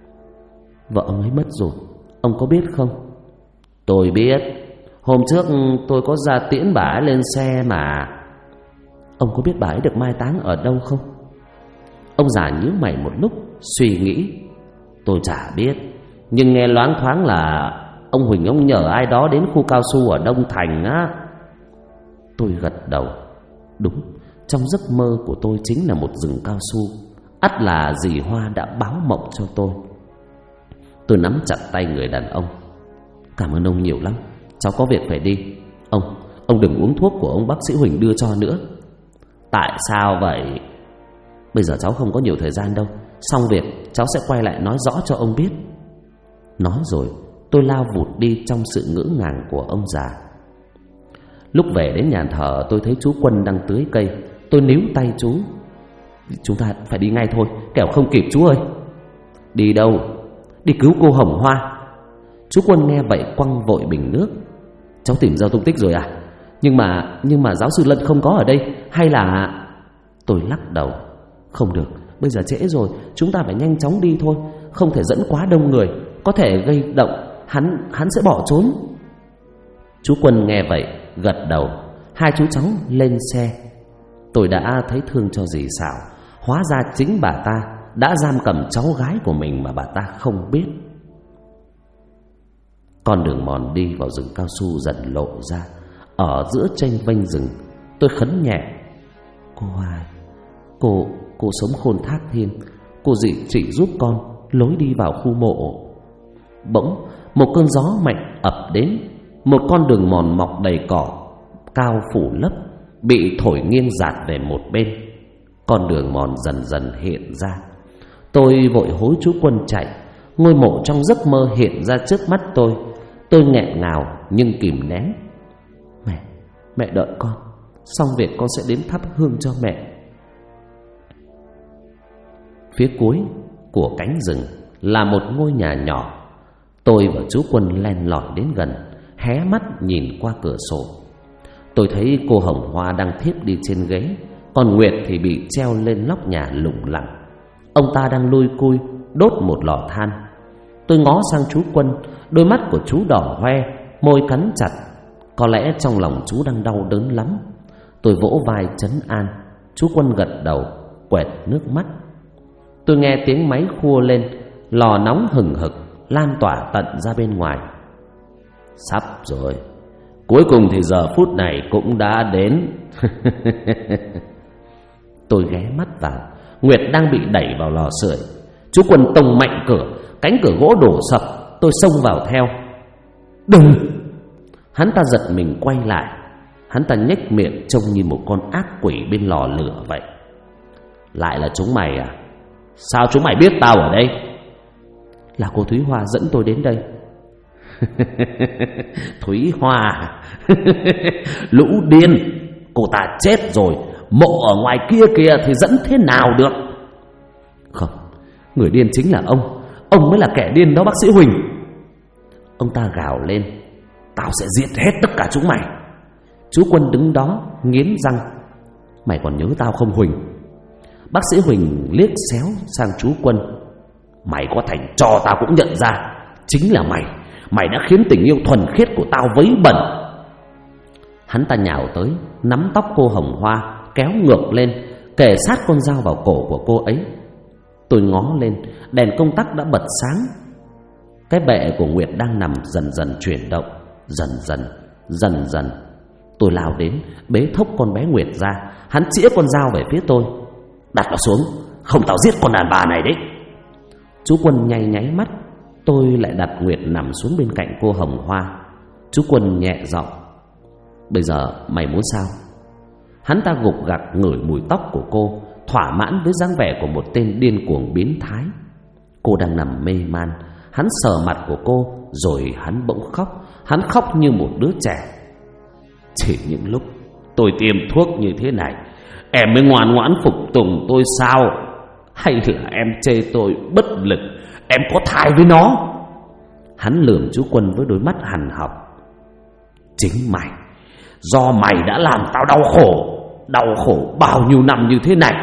Vợ ông ấy mất rồi, ông có biết không? Tôi biết. Hôm trước tôi có ra tiễn bà ấy lên xe mà. Ông có biết bà ấy được mai táng ở đâu không? Ông già nhíu mày một lúc, suy nghĩ. Tôi chả biết, nhưng nghe loáng thoáng là ông Huỳnh ông nhờ ai đó đến khu cao su ở Đông Thành á. Tôi gật đầu. Đúng, trong giấc mơ của tôi chính là một rừng cao su. Ắt là dì Hoa đã báo mộng cho tôi. Tôi nắm chặt tay người đàn ông. Cảm ơn ông nhiều lắm, cháu có việc phải đi. Ông đừng uống thuốc của ông bác sĩ Huỳnh đưa cho nữa. Tại sao vậy? Bây giờ cháu không có nhiều thời gian đâu. Xong việc cháu sẽ quay lại nói rõ cho ông biết. Nói rồi tôi lao vụt đi trong sự ngỡ ngàng của ông già. Lúc về đến nhà thờ, tôi thấy chú Quân đang tưới cây. Tôi níu tay chú. Chúng ta phải đi ngay thôi, kẻo không kịp chú ơi. Đi đâu? Đi cứu cô Hồng Hoa. Chú Quân nghe vậy quăng vội bình nước. Cháu tìm ra tung tích rồi à? Nhưng mà giáo sư Lân không có ở đây. Hay là... Tôi lắc đầu. Không được, bây giờ trễ rồi. Chúng ta phải nhanh chóng đi thôi. Không thể dẫn quá đông người, có thể gây động. Hắn sẽ bỏ trốn. Chú Quân nghe vậy gật đầu. Hai chú cháu lên xe. Tôi đã thấy thương cho dì Sảo. Hóa ra chính bà ta đã giam cầm cháu gái của mình mà bà ta không biết. Con đường mòn đi vào rừng cao su dần lộ ra. Ở giữa tranh vênh rừng, tôi khấn nhẹ: cô Hoài, cô sống khôn thác thiên, cô chỉ giúp con lối đi vào khu mộ. Bỗng một cơn gió mạnh ập đến. Một con đường mòn mọc đầy cỏ cao phủ lấp bị thổi nghiêng dạt về một bên. Con đường mòn dần dần hiện ra. Tôi vội hối chú Quân chạy. Ngôi mộ trong giấc mơ hiện ra trước mắt tôi. Tôi nghẹn ngào nhưng kìm nén: Mẹ đợi con, xong việc con sẽ đến thắp hương cho mẹ. Phía cuối của cánh rừng là một ngôi nhà nhỏ. Tôi và chú Quân len lỏi đến gần, hé mắt nhìn qua cửa sổ. Tôi thấy cô Hồng Hoa đang thiếp đi trên ghế, còn Nguyệt thì bị treo lên nóc nhà lủng lẳng. Ông ta đang lui cui đốt một lò than. Tôi ngó sang chú Quân, đôi mắt của chú đỏ hoe, môi cắn chặt. Có lẽ trong lòng chú đang đau đớn lắm. Tôi vỗ vai trấn an. Chú Quân gật đầu, quẹt nước mắt. Tôi nghe tiếng máy khua lên, lò nóng hừng hực lan tỏa tận ra bên ngoài. Sắp rồi, cuối cùng thì giờ phút này cũng đã đến. Tôi ghé mắt vào. Nguyệt đang bị đẩy vào lò sưởi. Chú Quân tông mạnh cửa, cánh cửa gỗ đổ sập. Tôi xông vào theo. Đừng! Hắn ta giật mình quay lại. Hắn ta nhếch miệng trông như một con ác quỷ bên lò lửa vậy. Lại là chúng mày à? Sao chúng mày biết tao ở đây? Là cô Thúy Hoa dẫn tôi đến đây. Thúy Hoa? Lũ điên! Cô ta chết rồi, mộ ở ngoài kia kìa thì dẫn thế nào được? Không, người điên chính là ông. Ông mới là kẻ điên đó bác sĩ Huỳnh. Ông ta gào lên: Tao sẽ giết hết tất cả chúng mày. Chú Quân đứng đó nghiến răng: Mày còn nhớ tao không Huỳnh? Bác sĩ Huỳnh liếc xéo sang chú Quân: Mày có thành trò tao cũng nhận ra. Chính là mày. Mày đã khiến tình yêu thuần khiết của tao vấy bẩn. Hắn ta nhào tới, nắm tóc cô Hồng Hoa, kéo ngược lên, kề sát con dao vào cổ của cô ấy. Tôi ngó lên, đèn công tắc đã bật sáng. Cái bệ của Nguyệt đang nằm dần dần chuyển động. Dần dần. Tôi lao đến, bế thốc con bé Nguyệt ra. Hắn chĩa con dao về phía tôi: Đặt nó xuống, không tao giết con đàn bà này đấy. Chú Quân nháy mắt. Tôi lại đặt Nguyệt nằm xuống bên cạnh cô Hồng Hoa. Chú Quân nhẹ giọng: Bây giờ mày muốn sao? Hắn ta gục gặc ngửi mùi tóc của cô, thỏa mãn với dáng vẻ của một tên điên cuồng biến thái. Cô đang nằm mê man. Hắn sờ mặt của cô, rồi hắn bỗng khóc. Hắn khóc như một đứa trẻ. Chỉ những lúc tôi tiêm thuốc như thế này, em mới ngoan ngoãn phục tùng tôi sao? Hay là em chê tôi bất lực, em có thai với nó? Hắn lườm chú Quân với đôi mắt hằn học: Chính mày, do mày đã làm tao đau khổ bao nhiêu năm như thế này.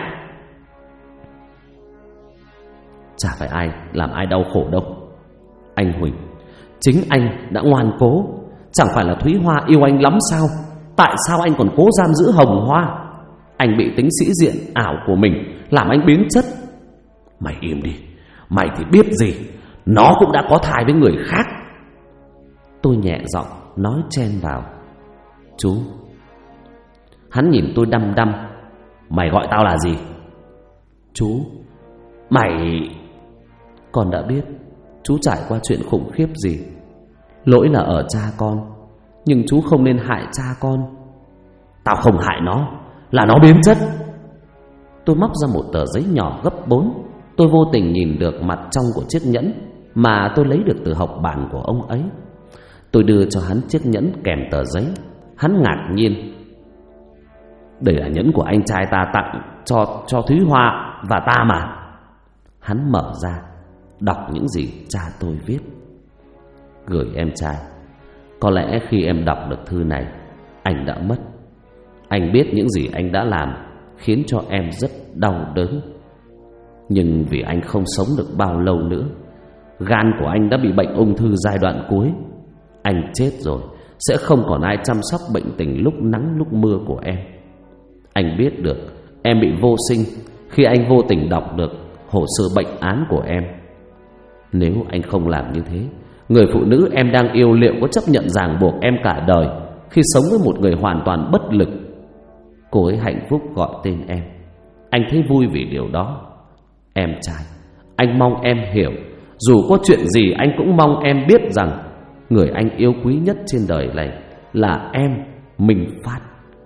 Chả phải ai làm ai đau khổ đâu anh Huỳnh. Chính anh đã ngoan cố. Chẳng phải là Thúy Hoa yêu anh lắm sao? Tại sao anh còn cố giam giữ Hồng Hoa? Anh bị tính sĩ diện ảo của mình làm anh biến chất. Mày im đi, mày thì biết gì. Nó cũng đã có thai với người khác. Tôi nhẹ giọng nói chen vào: Chú. Hắn nhìn tôi đăm đăm: Mày gọi tao là gì? Chú. Mày... Con đã biết chú trải qua chuyện khủng khiếp gì. Lỗi là ở cha con, nhưng chú không nên hại cha con. Tao không hại nó, là nó biến chất. Tôi móc ra một tờ giấy nhỏ gấp 4. Tôi vô tình nhìn được mặt trong của chiếc nhẫn mà tôi lấy được từ học bản của ông ấy. Tôi đưa cho hắn chiếc nhẫn kèm tờ giấy. Hắn ngạc nhiên: Đây là nhẫn của anh trai ta tặng cho Thúy Hoa và ta mà. Hắn mở ra, đọc những gì cha tôi viết: Gửi em trai. Có lẽ khi em đọc được thư này, anh đã mất. Anh biết những gì anh đã làm khiến cho em rất đau đớn. Nhưng vì anh không sống được bao lâu nữa, gan của anh đã bị bệnh ung thư giai đoạn cuối. Anh chết rồi, sẽ không còn ai chăm sóc bệnh tình lúc nắng lúc mưa của em. Anh biết được em bị vô sinh khi anh vô tình đọc được hồ sơ bệnh án của em. Nếu anh không làm như thế, Người phụ nữ em đang yêu liệu có chấp nhận ràng buộc em cả đời khi sống với một người hoàn toàn bất lực? Cô ấy hạnh phúc gọi tên em. Anh thấy vui vì điều đó. Em trai, anh mong em hiểu, dù có chuyện gì anh cũng mong em biết rằng người anh yêu quý nhất trên đời này là em, Minh Phát.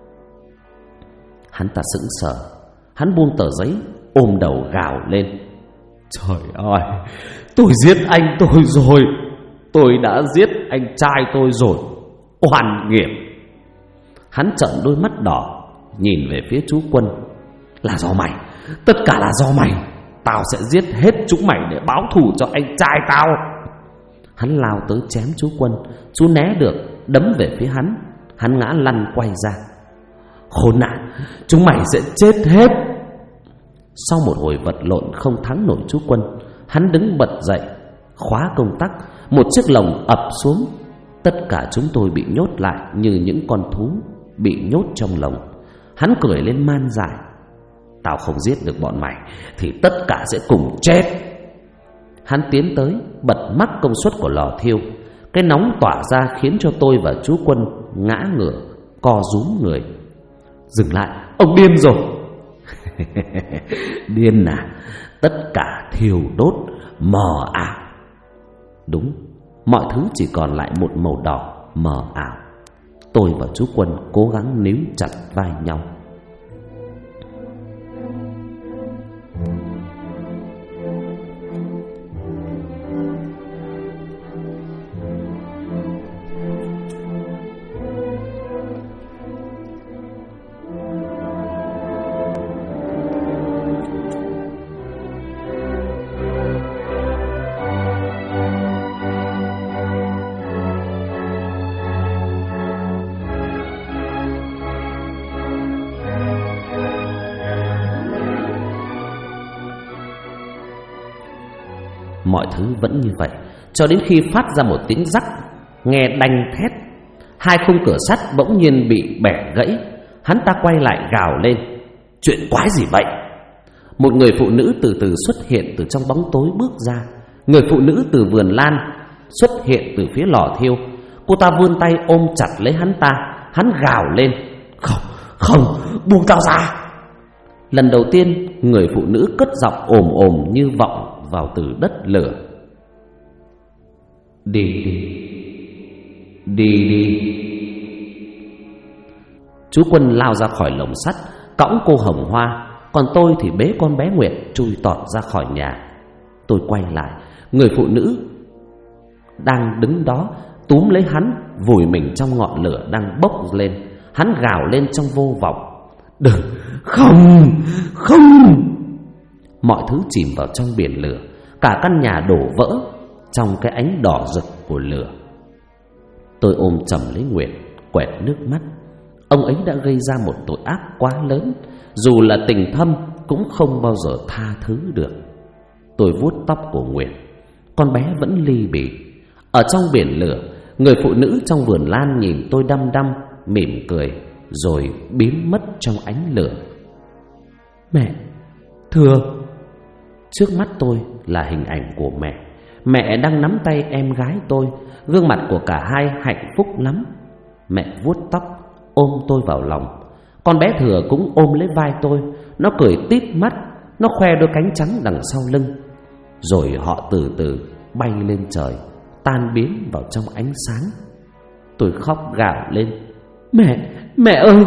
Hắn ta sững sờ. Hắn buông tờ giấy, ôm đầu gào lên: Trời ơi, tôi giết anh tôi rồi. Tôi đã giết anh trai tôi rồi. Oan nghiệt. Hắn trợn đôi mắt đỏ, nhìn về phía chú Quân. Là do mày, tất cả là do mày. Tao sẽ giết hết chúng mày để báo thù cho anh trai tao. Hắn lao tới chém chú Quân. Chú né được, đấm về phía hắn. Hắn ngã lăn quay ra. Khốn nạn, chúng mày sẽ chết hết. Sau một hồi vật lộn không thắng nổi chú Quân, hắn đứng bật dậy, khóa công tắc. Một chiếc lồng ập xuống. Tất cả chúng tôi bị nhốt lại như những con thú bị nhốt trong lồng. Hắn cười lên man dại: Tao không giết được bọn mày thì tất cả sẽ cùng chết. Hắn tiến tới, bật mắc công suất của lò thiêu. Cái nóng tỏa ra khiến cho tôi và chú Quân ngã ngửa, co rúm người. Dừng lại, ông điên rồi. Điên à? Tất cả thiêu đốt, mờ ảo. Đúng, mọi thứ chỉ còn lại một màu đỏ mờ ảo. Tôi và chú Quân cố gắng níu chặt vai nhau. Mọi thứ vẫn như vậy cho đến khi phát ra một tiếng rắc nghe đanh thét. Hai khung cửa sắt bỗng nhiên bị bẻ gãy. Hắn ta quay lại gào lên: Chuyện quái gì vậy? Một người phụ nữ từ từ xuất hiện từ trong bóng tối bước ra. Người phụ nữ từ vườn lan xuất hiện từ phía lò thiêu. Cô ta vươn tay ôm chặt lấy hắn ta. Hắn gào lên: Không, buông tao ra. Lần đầu tiên người phụ nữ cất giọng ồm ồm như vọng vào từ đất lửa: Đi. Chú Quân lao ra khỏi lồng sắt, cõng cô Hồng Hoa. Còn tôi thì bế con bé Nguyệt chui tọt ra khỏi nhà. Tôi quay lại, người phụ nữ đang đứng đó túm lấy hắn, vùi mình trong ngọn lửa đang bốc lên. Hắn gào lên trong vô vọng: Đừng, không. Mọi thứ chìm vào trong biển lửa. Cả căn nhà đổ vỡ trong cái ánh đỏ rực của lửa. Tôi ôm chầm lấy Nguyệt, quẹt nước mắt. Ông ấy đã gây ra một tội ác quá lớn, dù là tình thâm cũng không bao giờ tha thứ được. Tôi vuốt tóc của Nguyệt. Con bé vẫn ly bì. Ở trong biển lửa, người phụ nữ trong vườn lan nhìn tôi đăm đăm, mỉm cười, rồi biến mất trong ánh lửa. Mẹ, thưa. Trước mắt tôi là hình ảnh của mẹ. Mẹ đang nắm tay em gái tôi. Gương mặt của cả hai hạnh phúc lắm. Mẹ vuốt tóc, ôm tôi vào lòng. Con bé Thừa cũng ôm lấy vai tôi. Nó cười tít mắt, nó khoe đôi cánh trắng đằng sau lưng. Rồi họ từ từ bay lên trời, tan biến vào trong ánh sáng. Tôi khóc gào lên: Mẹ ơi.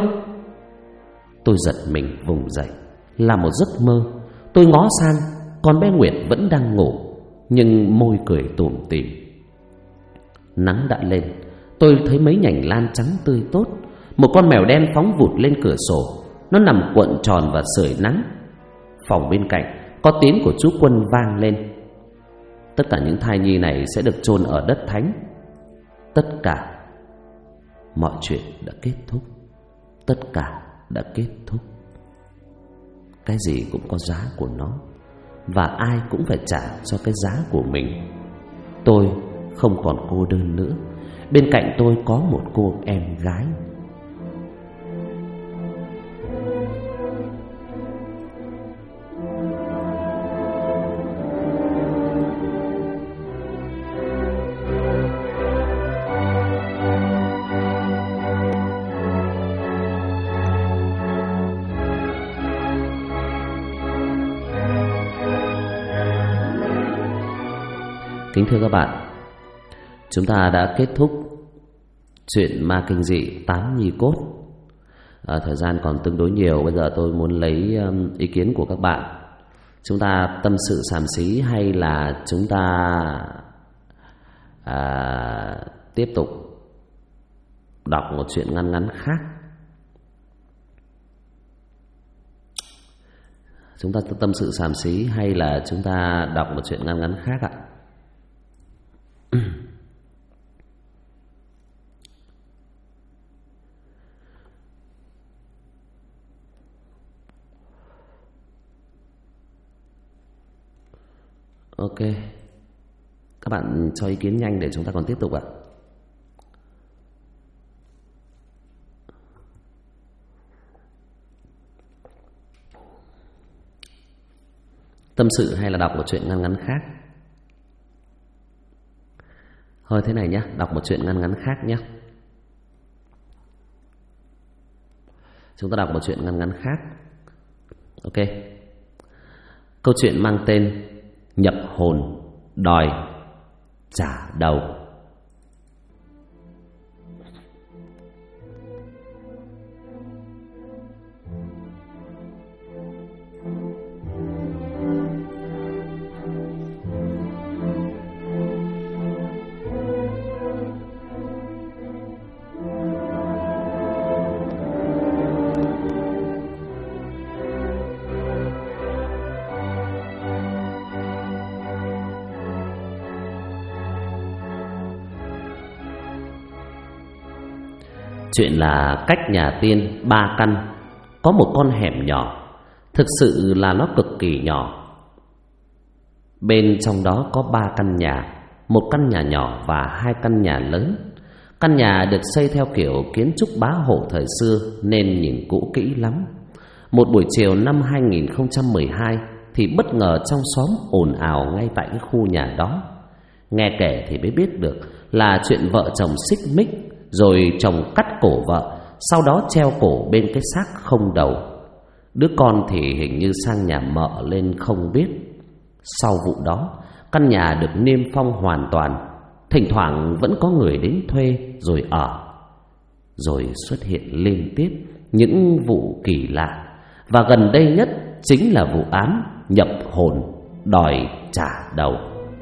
Tôi giật mình vùng dậy. Là một giấc mơ. Tôi ngó sang, con bé Nguyệt vẫn đang ngủ, nhưng môi cười tủm tỉm. Nắng đã lên. Tôi thấy mấy nhành lan trắng tươi tốt. Một con mèo đen phóng vụt lên cửa sổ. Nó nằm cuộn tròn và sưởi nắng. Phòng bên cạnh có tiếng của chú Quân vang lên: Tất cả những thai nhi này sẽ được chôn ở đất thánh. Tất cả mọi chuyện đã kết thúc. Tất cả đã kết thúc. Cái gì cũng có giá của nó, và ai cũng phải trả cho cái giá của mình. Tôi không còn cô đơn nữa. Bên cạnh tôi có một cô em gái. Kính thưa các bạn, chúng ta đã kết thúc chuyện ma kinh dị Tám Nhi Cốt. Thời gian còn tương đối nhiều, bây giờ tôi muốn lấy ý kiến của các bạn. Chúng ta tâm sự xàm xí hay là chúng ta tiếp tục đọc một chuyện ngắn ngắn khác? Chúng ta tâm sự xàm xí hay là chúng ta đọc một chuyện ngắn ngắn khác ạ? Ok, các bạn cho ý kiến nhanh để chúng ta còn tiếp tục ạ. Tâm sự hay là đọc một chuyện ngắn ngắn khác? Thôi thế này nhé, đọc một chuyện ngắn ngắn khác nhé. Chúng ta đọc một chuyện ngắn ngắn khác. Ok. Câu chuyện mang tên Nhập hồn đòi trả đầu. Chuyện là cách nhà Tiên 3 căn có một con hẻm nhỏ, thực sự là nó cực kỳ nhỏ. Bên trong đó có 3 căn nhà, một căn nhà nhỏ và 2 căn nhà lớn. Căn nhà được xây theo kiểu kiến trúc bá hộ thời xưa nên nhìn cũ kỹ lắm. Một buổi chiều năm 2012 thì bất ngờ trong xóm ồn ào ngay tại cái khu nhà đó. Nghe kể thì mới biết được là chuyện vợ chồng xích mích, rồi chồng cắt cổ vợ, sau đó treo cổ bên cái xác không đầu. Đứa con thì hình như sang nhà mợ lên không biết. Sau vụ đó, căn nhà được niêm phong hoàn toàn. Thỉnh thoảng vẫn có người đến thuê rồi ở. Rồi xuất hiện liên tiếp những vụ kỳ lạ. Và gần đây nhất chính là vụ án nhập hồn đòi trả đầu.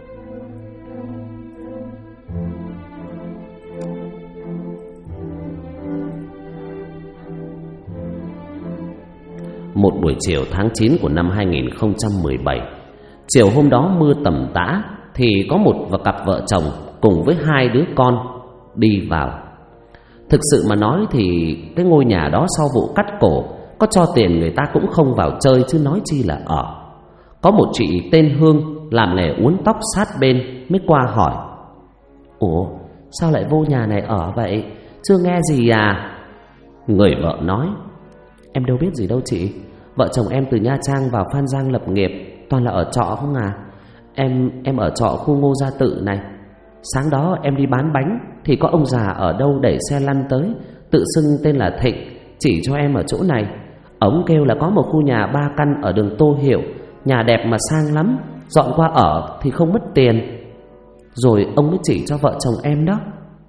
Một buổi chiều tháng 9 của năm 2017, chiều hôm đó mưa tầm tã, thì có một cặp vợ chồng cùng với 2 đứa con đi vào. Thực sự mà nói thì cái ngôi nhà đó sau vụ cắt cổ, có cho tiền người ta cũng không vào chơi chứ nói chi là ở. Có một chị tên Hương làm nghề uốn tóc sát bên mới qua hỏi: "Ủa, sao lại vô nhà này ở vậy? Chưa nghe gì à?" Người vợ nói: "Em đâu biết gì đâu chị. Vợ chồng em từ Nha Trang vào Phan Giang lập nghiệp, toàn là ở trọ không à. Em ở trọ khu Ngô Gia Tự này. Sáng đó em đi bán bánh thì có ông già ở đâu đẩy xe lăn tới, tự xưng tên là Thịnh, chỉ cho em ở chỗ này. Ông kêu là có một khu nhà 3 căn ở đường Tô Hiệu, nhà đẹp mà sang lắm, dọn qua ở thì không mất tiền. Rồi ông mới chỉ cho vợ chồng em đó."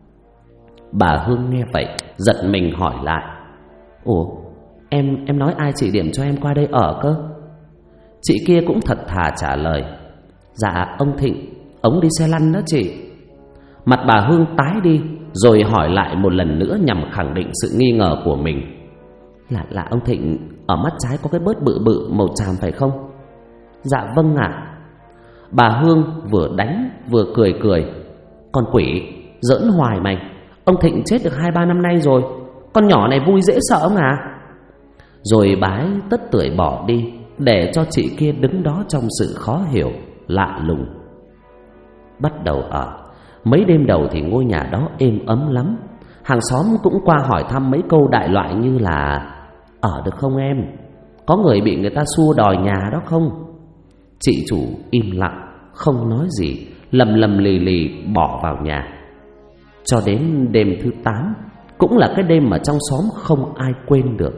Bà Hương nghe vậy giật mình hỏi lại: "Ủa, em nói ai chỉ điểm cho em qua đây ở cơ?" Chị kia cũng thật thà trả lời: "Dạ ông Thịnh, ông đi xe lăn đó chị." Mặt bà Hương tái đi, rồi hỏi lại một lần nữa nhằm khẳng định sự nghi ngờ của mình: Là ông Thịnh ở mắt trái có cái bớt bự bự màu tràm phải không?" "Dạ vâng ạ." Bà Hương vừa đánh vừa cười: "Con quỷ, giỡn hoài mày. Ông Thịnh chết được 2-3 năm nay rồi, con nhỏ này vui dễ sợ ông à?" Rồi bà ấy tất tưởi bỏ đi, để cho chị kia đứng đó trong sự khó hiểu, lạ lùng. Bắt đầu ở, mấy đêm đầu thì ngôi nhà đó êm ấm lắm. Hàng xóm cũng qua hỏi thăm mấy câu đại loại như là: "Ở được không em? Có người bị người ta xua đòi nhà đó không?" Chị chủ im lặng, không nói gì, lầm lì lì bỏ vào nhà. Cho đến đêm thứ 8, cũng là cái đêm mà trong xóm không ai quên được.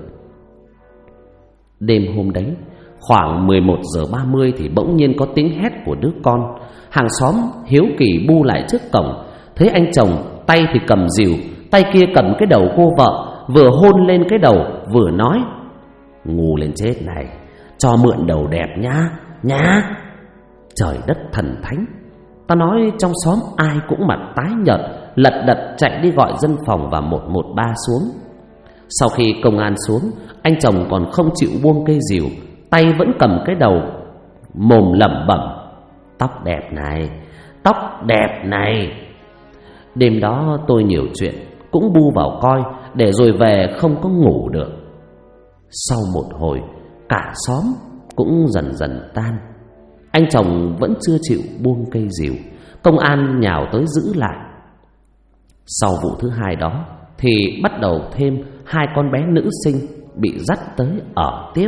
Đêm hôm đấy, khoảng 11:30 thì bỗng nhiên có tiếng hét của đứa con. Hàng xóm hiếu kỳ bu lại trước cổng, thấy anh chồng tay thì cầm rìu, tay kia cầm cái đầu cô vợ, vừa hôn lên cái đầu vừa nói: "Ngu lên chết này, cho mượn đầu đẹp nhá, nhá." Trời đất thần thánh, ta nói trong xóm ai cũng mặt tái nhợt, lật đật chạy đi gọi dân phòng và 113 xuống. Sau khi công an xuống, anh chồng còn không chịu buông cây rìu, tay vẫn cầm cái đầu, mồm lẩm bẩm: "Tóc đẹp này, tóc đẹp này." Đêm đó tôi nhiều chuyện, cũng bu vào coi, để rồi về không có ngủ được. Sau một hồi, cả xóm cũng dần dần tan. Anh chồng vẫn chưa chịu buông cây rìu, công an nhào tới giữ lại. Sau vụ thứ hai đó thì bắt đầu thêm 2 con bé nữ sinh bị dắt tới ở tiếp.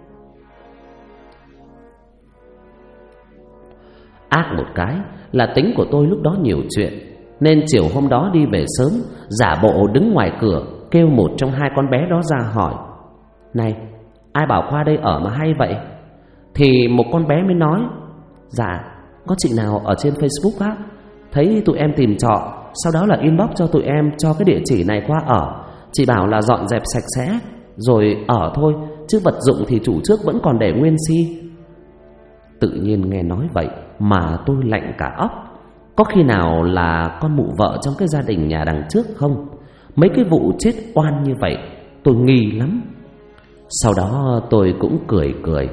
Ác một cái là tính của tôi lúc đó nhiều chuyện, nên chiều hôm đó đi về sớm, giả bộ đứng ngoài cửa kêu một trong 2 con bé đó ra hỏi: "Này, ai bảo qua đây ở mà hay vậy?" Thì một con bé mới nói: "Dạ, có chị nào ở trên Facebook á, thấy tụi em tìm trọ, sau đó là inbox cho tụi em cho cái địa chỉ này qua ở. Chị bảo là dọn dẹp sạch sẽ rồi ở thôi, chứ vật dụng thì chủ trước vẫn còn để nguyên si." Tự nhiên nghe nói vậy mà tôi lạnh cả óc. Có khi nào là con mụ vợ trong cái gia đình nhà đằng trước không? Mấy cái vụ chết oan như vậy tôi nghi lắm. Sau đó tôi cũng cười cười: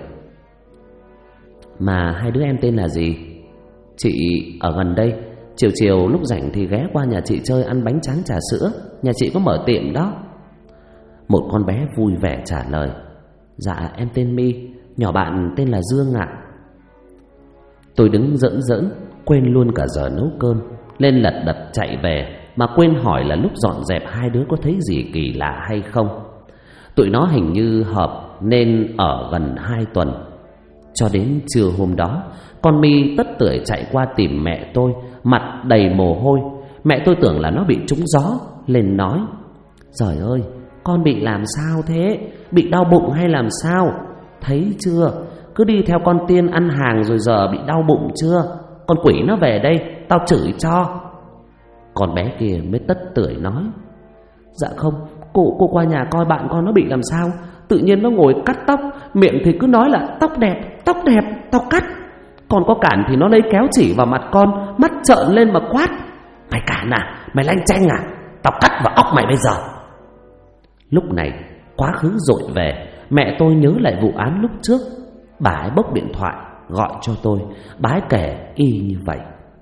"Mà 2 đứa em tên là gì? Chị ở gần đây, chiều chiều lúc rảnh thì ghé qua nhà chị chơi ăn bánh tráng trà sữa, nhà chị có mở tiệm đó." Một con bé vui vẻ trả lời: "Dạ em tên My, nhỏ bạn tên là Dương ạ." Tôi đứng giỡn giỡn, quên luôn cả giờ nấu cơm, lên lật đật chạy về, mà quên hỏi là lúc dọn dẹp 2 đứa có thấy gì kỳ lạ hay không. Tụi nó hình như hợp nên ở gần 2 tuần. Cho đến trưa hôm đó, con My tất tưởi chạy qua tìm mẹ tôi, mặt đầy mồ hôi. Mẹ tôi tưởng là nó bị trúng gió, lên nói: "Trời ơi, con bị làm sao thế? Bị đau bụng hay làm sao? Thấy chưa, cứ đi theo con Tiên ăn hàng rồi giờ bị đau bụng chưa? Con quỷ nó về đây, tao chửi cho." Con bé kia mới tất tưởi nói: "Dạ không, cô qua nhà coi bạn con nó bị làm sao. Tự nhiên nó ngồi cắt tóc, miệng thì cứ nói là tóc đẹp, tao cắt. Còn có cản thì nó lấy kéo chỉ vào mặt con, mắt trợn lên mà quát: Mày cản à, mày lanh chanh à, tao cắt vào óc mày bây giờ." Lúc này quá khứ dội về, mẹ tôi nhớ lại vụ án lúc trước. Bà ấy bốc điện thoại gọi cho tôi, bà ấy kể y như vậy.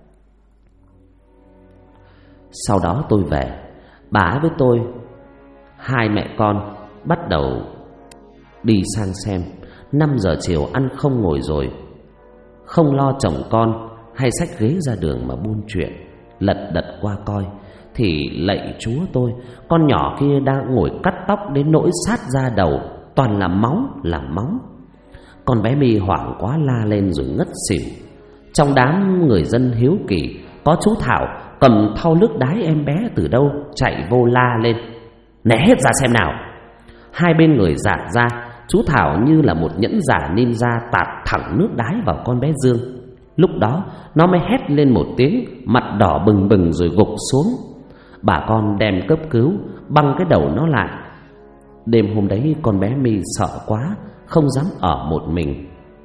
Sau đó tôi về, bà ấy với tôi, 2 mẹ con bắt đầu đi sang xem. 5 giờ chiều ăn không ngồi rồi, không lo chồng con hay xách ghế ra đường mà buôn chuyện, lật đật qua coi thì lạy Chúa tôi, con nhỏ kia đang ngồi cắt tóc đến nỗi sát da đầu, toàn là máu. Con bé My hoảng quá la lên rồi ngất xỉu. Trong đám người dân hiếu kỳ, có chú Thảo cầm thau nước đái em bé từ đâu chạy vô la lên: "Né hết ra xem nào!" 2 bên người giả ra, chú Thảo như là một nhẫn giả ninja tạt thẳng nước đái vào con bé Dương. Lúc đó nó mới hét lên một tiếng, mặt đỏ bừng bừng rồi gục xuống. Bà con đem cấp cứu, băng cái đầu nó lại. Đêm hôm đấy con bé My sợ quá, không dám ở một mình.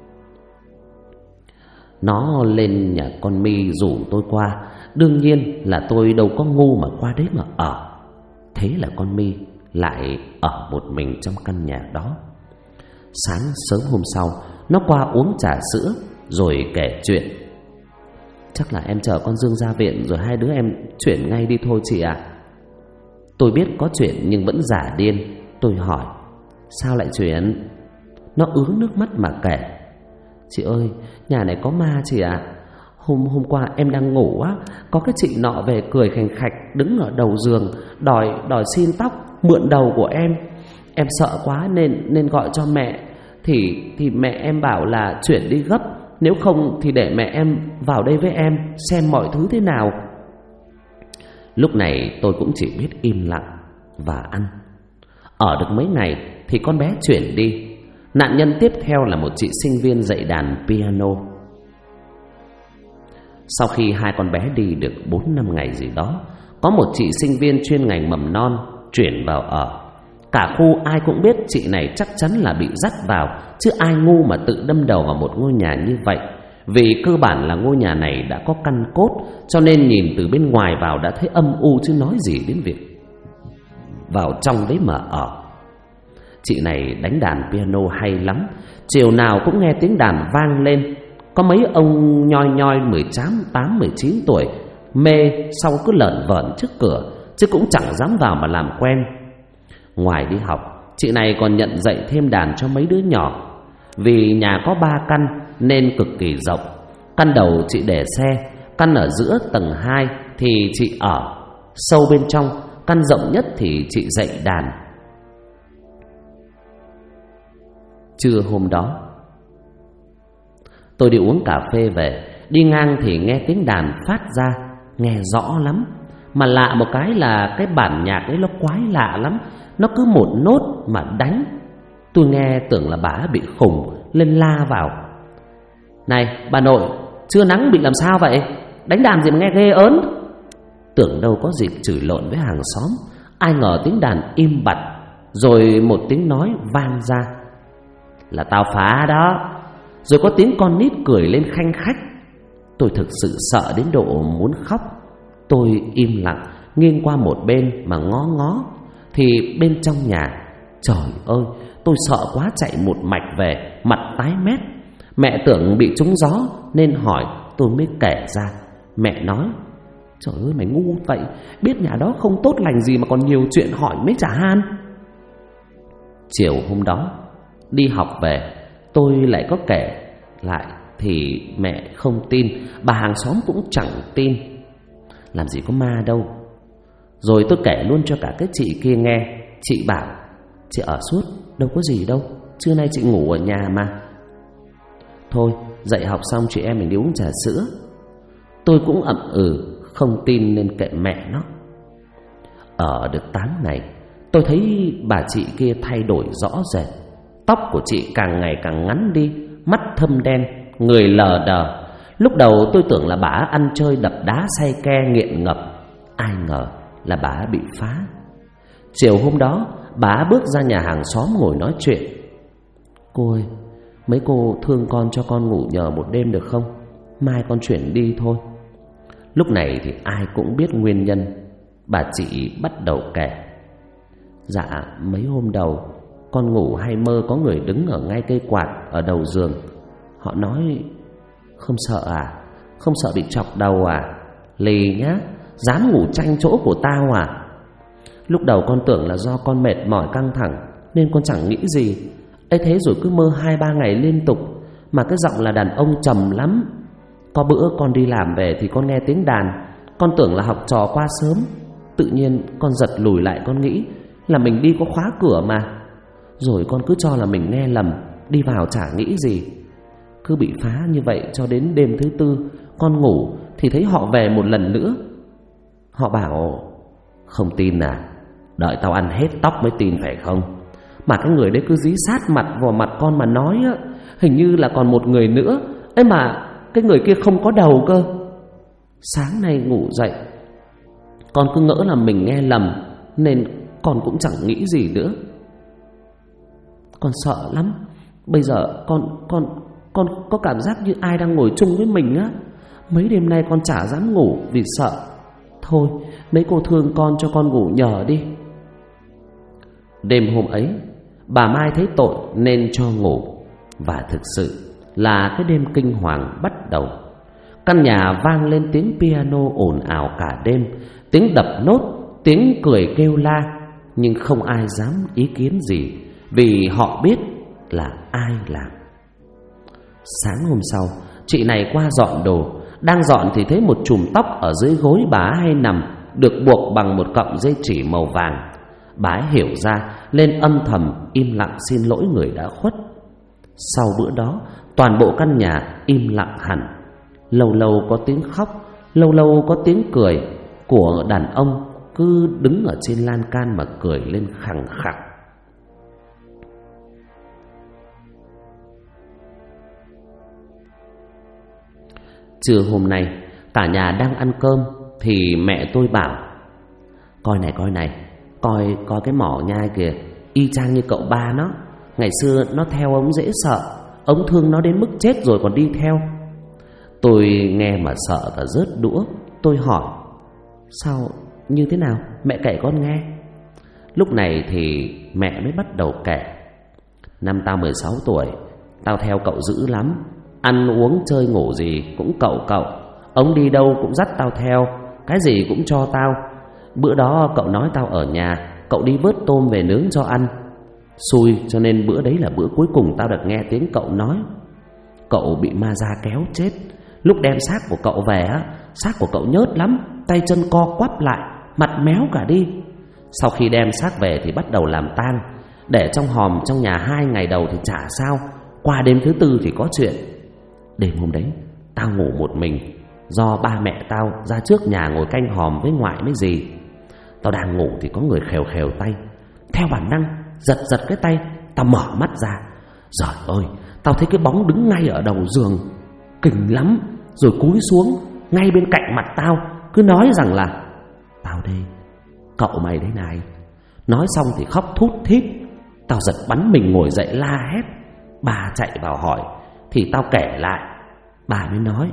Nó lên nhà con My rủ tôi qua. Đương nhiên là tôi đâu có ngu mà qua đấy mà ở. Thế là con My lại ở một mình trong căn nhà đó. Sáng sớm hôm sau, nó qua uống trà sữa rồi kể chuyện: "Chắc là em chờ con Dương ra viện rồi 2 đứa em chuyển ngay đi thôi chị ạ." Tôi biết có chuyện nhưng vẫn giả điên. Tôi hỏi: "Sao lại chuyển?" Nó ứa nước mắt mà kể: "Chị ơi, nhà này có ma chị ạ. Hôm qua em đang ngủ á, có cái chị nọ về cười khành khạch đứng ở đầu giường đòi xin tóc, mượn đầu của em. Em sợ quá nên gọi cho mẹ. Thì mẹ em bảo là chuyển đi gấp, nếu không thì để mẹ em vào đây với em xem mọi thứ thế nào." Lúc này tôi cũng chỉ biết im lặng và ăn. Ở được mấy ngày thì con bé chuyển đi. Nạn nhân tiếp theo là một chị sinh viên dạy đàn piano. Sau khi hai con bé đi được 4-5 ngày gì đó, có một chị sinh viên chuyên ngành mầm non chuyển vào ở. Cả khu ai cũng biết chị này chắc chắn là bị dắt vào, chứ ai ngu mà tự đâm đầu vào một ngôi nhà như vậy. Vì cơ bản là ngôi nhà này đã có căn cốt, cho nên nhìn từ bên ngoài vào đã thấy âm u, chứ nói gì đến việc vào trong đấy mà ở. Chị này đánh đàn piano hay lắm, chiều nào cũng nghe tiếng đàn vang lên. Có mấy ông nhoi nhoi 18-19 tuổi mê sau cứ lởn vởn trước cửa, chứ cũng chẳng dám vào mà làm quen. Ngoài đi học, chị này còn nhận dạy thêm đàn cho mấy đứa nhỏ. Vì nhà có 3 căn nên cực kỳ rộng. Căn đầu chị để xe, căn ở giữa tầng 2 thì chị ở, sâu bên trong căn rộng nhất thì chị dạy đàn. Trưa hôm đó, tôi đi uống cà phê về, đi ngang thì nghe tiếng đàn phát ra, nghe rõ lắm. Mà lạ một cái là cái bản nhạc ấy nó quái lạ lắm, nó cứ một nốt mà đánh. Tôi nghe tưởng là bà bị khùng, lên la vào: "Này bà nội, trưa nắng bị làm sao vậy? Đánh đàn gì mà nghe ghê ớn." Tưởng đâu có dịp chửi lộn với hàng xóm, ai ngờ tiếng đàn im bặt, rồi một tiếng nói vang ra: "Là tao phá đó." Rồi có tiếng con nít cười lên khanh khách. Tôi thực sự sợ đến độ muốn khóc. Tôi im lặng nghiêng qua một bên mà ngó ngó, thì bên trong nhà, trời ơi, tôi sợ quá chạy một mạch về, mặt tái mét. Mẹ tưởng bị trúng gió nên hỏi, tôi mới kể ra. Mẹ nói: "Trời ơi mày ngu vậy, biết nhà đó không tốt lành gì mà còn nhiều chuyện hỏi mới chả han." Chiều hôm đó đi học về, tôi lại có kể lại thì mẹ không tin, bà hàng xóm cũng chẳng tin. Làm gì có ma đâu. Rồi tôi kể luôn cho cả cái chị kia nghe. Chị bảo: "Chị ở suốt, đâu có gì đâu, trưa nay chị ngủ ở nhà mà." Thôi dạy học xong chị em mình đi uống trà sữa. Tôi cũng ậm không tin nên kệ mẹ nó. Ở được 8 ngày, tôi thấy bà chị kia thay đổi rõ rệt. Tóc của chị càng ngày càng ngắn đi, mắt thâm đen, người lờ đờ. Lúc đầu tôi tưởng là bà ăn chơi đập đá say ke nghiện ngập, ai ngờ là bà bị phá. Chiều hôm đó, bà bước ra nhà hàng xóm ngồi nói chuyện: "Cô ơi, mấy cô thương con cho con ngủ nhờ một đêm được không? Mai con chuyển đi thôi." Lúc này thì ai cũng biết nguyên nhân. Bà chị bắt đầu kể: "Dạ, mấy hôm đầu con ngủ hay mơ có người đứng ở ngay cây quạt ở đầu giường. Họ nói: 'Không sợ à? Không sợ bị chọc đầu à? Lì nhá, dám ngủ tranh chỗ của tao à?' Lúc đầu con tưởng là do con mệt mỏi căng thẳng nên con chẳng nghĩ gì. Ấy thế rồi cứ mơ 2-3 ngày liên tục, mà cái giọng là đàn ông trầm lắm. Có bữa con đi làm về thì con nghe tiếng đàn, con tưởng là học trò qua sớm. Tự nhiên con giật lùi lại, con nghĩ là mình đi có khóa cửa mà. Rồi con cứ cho là mình nghe lầm, đi vào chả nghĩ gì. Cứ bị phá như vậy cho đến đêm thứ 4, con ngủ thì thấy họ về một lần nữa. Họ bảo: 'Không tin à? Đợi tao ăn hết tóc mới tin phải không?' Mà cái người đấy cứ dí sát mặt vào mặt con mà nói á, hình như là còn một người nữa. Ấy mà cái người kia không có đầu cơ. Sáng nay ngủ dậy, con cứ ngỡ là mình nghe lầm nên con cũng chẳng nghĩ gì nữa. Con sợ lắm. Bây giờ con có cảm giác như ai đang ngồi chung với mình á. Mấy đêm nay con chả dám ngủ vì sợ. Thôi mấy cô thương con cho con ngủ nhờ đi." Đêm hôm ấy, bà Mai thấy tội nên cho ngủ. Và thực sự là cái đêm kinh hoàng bắt đầu. Căn nhà vang lên tiếng piano ồn ào cả đêm, tiếng đập nốt, tiếng cười kêu la. Nhưng không ai dám ý kiến gì, vì họ biết là ai làm. Sáng hôm sau, chị này qua dọn đồ. Đang dọn thì thấy một chùm tóc ở dưới gối bà hay nằm, được buộc bằng một cọng dây chỉ màu vàng. Bà ấy hiểu ra, lên âm thầm im lặng xin lỗi người đã khuất. Sau bữa đó, toàn bộ căn nhà im lặng hẳn. Lâu lâu có tiếng khóc, lâu lâu có tiếng cười của đàn ông cứ đứng ở trên lan can mà cười lên khằng khặc. Trưa hôm nay, Cả nhà đang ăn cơm thì mẹ tôi bảo: Coi này, coi cái mỏ nhai kìa, y chang như cậu ba nó. Ngày xưa nó theo ông dễ sợ, ông thương nó đến mức chết rồi còn đi theo. Tôi nghe mà sợ cả rớt đũa. Tôi hỏi: Sao, như thế nào, mẹ kể con nghe. Lúc này thì mẹ mới bắt đầu kể: Năm tao 16 tuổi, tao theo cậu dữ lắm. Ăn uống chơi ngủ gì cũng cậu. Ông đi đâu cũng dắt tao theo, cái gì cũng cho tao. Bữa đó cậu nói tao ở nhà, cậu đi vớt tôm về nướng cho ăn. Xui cho nên bữa đấy là bữa cuối cùng tao được nghe tiếng cậu nói. Cậu bị ma da kéo chết. Lúc đem xác của cậu về á, xác của cậu nhớt lắm, tay chân co quắp lại, mặt méo cả đi. Sau khi đem xác về thì bắt đầu làm tang, để trong hòm trong nhà 2 ngày đầu thì chả sao, qua đêm thứ 4 thì có chuyện. Đêm hôm đấy tao ngủ một mình, do ba mẹ tao ra trước nhà ngồi canh hòm với ngoại với dì. Tao đang ngủ thì có người khều tay. Theo bản năng giật cái tay, tao mở mắt ra. Trời ơi, tao thấy cái bóng đứng ngay ở đầu giường, kinh lắm. Rồi cúi xuống ngay bên cạnh mặt tao, cứ nói rằng là: Tao đây, cậu mày đấy này. Nói xong thì khóc thút thít. Tao giật bắn mình ngồi dậy la hét. Bà chạy vào hỏi thì tao kể lại. Bà mới nói: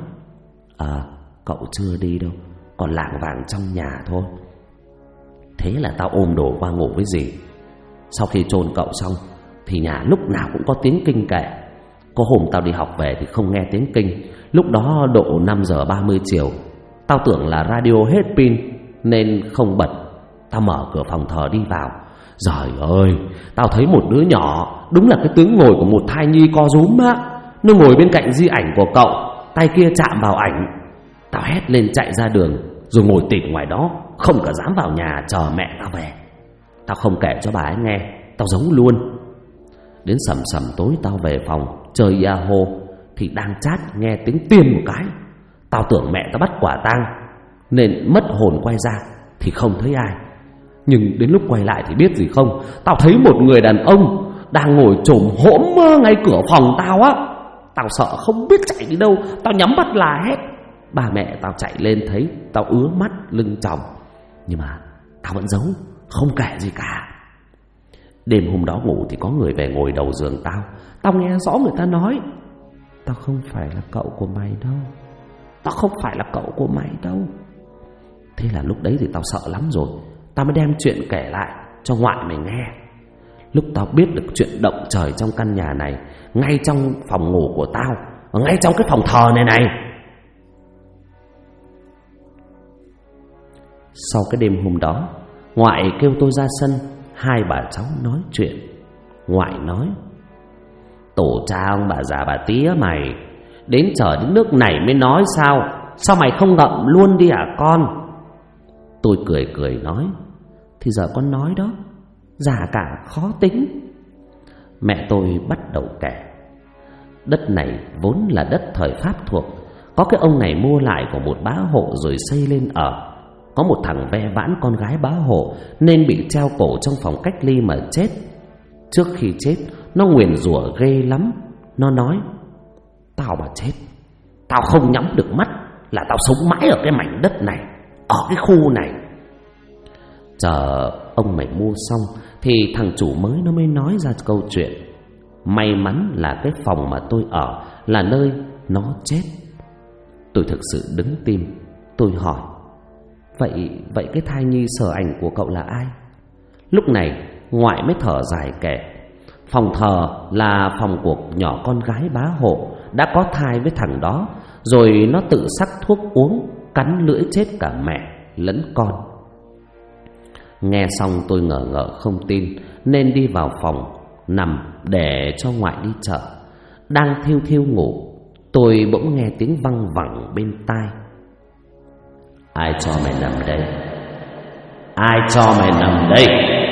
Cậu chưa đi đâu, còn lảng vảng trong nhà thôi. Thế là tao ôm đồ qua ngủ với dì. Sau khi chôn cậu xong thì nhà lúc nào cũng có tiếng kinh kệ. Có hôm tao đi học về thì không nghe tiếng kinh. Lúc đó độ 5 giờ 30 chiều. Tao tưởng là radio hết pin nên không bật. Tao mở cửa phòng thờ đi vào. Trời ơi, tao thấy một đứa nhỏ, đúng là cái tướng ngồi của một thai nhi co rúm á. Nó ngồi bên cạnh di ảnh của cậu, tay kia chạm vào ảnh. Tao hét lên chạy ra đường, rồi ngồi tịt ngoài đó, không cả dám vào nhà chờ mẹ tao về. Tao không kể cho bà ấy nghe, tao giấu luôn. Đến sầm tối tao về phòng chơi Yahoo thì đang chat nghe tiếng tiên một cái. Tao tưởng mẹ tao bắt quả tang nên mất hồn quay ra thì không thấy ai. Nhưng đến lúc quay lại thì biết gì không, tao thấy một người đàn ông đang ngồi chồm hổm ngay cửa phòng tao á. Tao sợ không biết chạy đi đâu, tao nhắm mắt la hét. Ba mẹ tao chạy lên thấy tao ứa mắt lưng tròng, nhưng mà tao vẫn giấu, không kể gì cả. Đêm hôm đó ngủ thì có người về ngồi đầu giường tao. Tao nghe rõ người ta nói: Tao không phải là cậu của mày đâu, tao không phải là cậu của mày đâu. Thế là lúc đấy thì tao sợ lắm rồi. Tao mới đem chuyện kể lại cho ngoại mày nghe. Lúc tao biết được chuyện động trời trong căn nhà này, ngay trong phòng ngủ của tao, ngay trong cái phòng thờ này. Sau cái đêm hôm đó, ngoại kêu tôi ra sân, 2 bà cháu nói chuyện. Ngoại nói: Tổ cha ông bà già bà tía mày đến chờ đến nước này mới nói sao? Sao mày không ngậm luôn đi hả con? Tôi cười nói: Thì giờ con nói đó, già cả khó tính. Mẹ tôi bắt đầu kể: Đất này vốn là đất thời Pháp thuộc. Có cái ông này mua lại của một bá hộ rồi xây lên ở. Có một thằng ve vãn con gái bá hộ nên bị treo cổ trong phòng cách ly mà chết. Trước khi chết, nó nguyền rủa ghê lắm. Nó nói: Tao mà chết, tao không nhắm được mắt là tao sống mãi ở cái mảnh đất này, ở cái khu này. Chờ ông mày mua xong thì thằng chủ mới nó mới nói ra câu chuyện. May mắn là cái phòng mà tôi ở là nơi nó chết. Tôi thực sự đứng tim. Tôi hỏi: Vậy cái thai nhi sở ảnh của cậu là ai? Lúc này ngoại mới thở dài kể: Phòng thờ là phòng của nhỏ con gái bá hộ đã có thai với thằng đó, rồi nó tự sắc thuốc uống, cắn lưỡi chết cả mẹ lẫn con. Nghe xong tôi ngờ không tin nên đi vào phòng nằm để cho ngoại đi chợ. Đang thiêu ngủ, tôi bỗng nghe tiếng văng vẳng bên tai: Ai cho mày nằm đây? Ai cho mày nằm đây?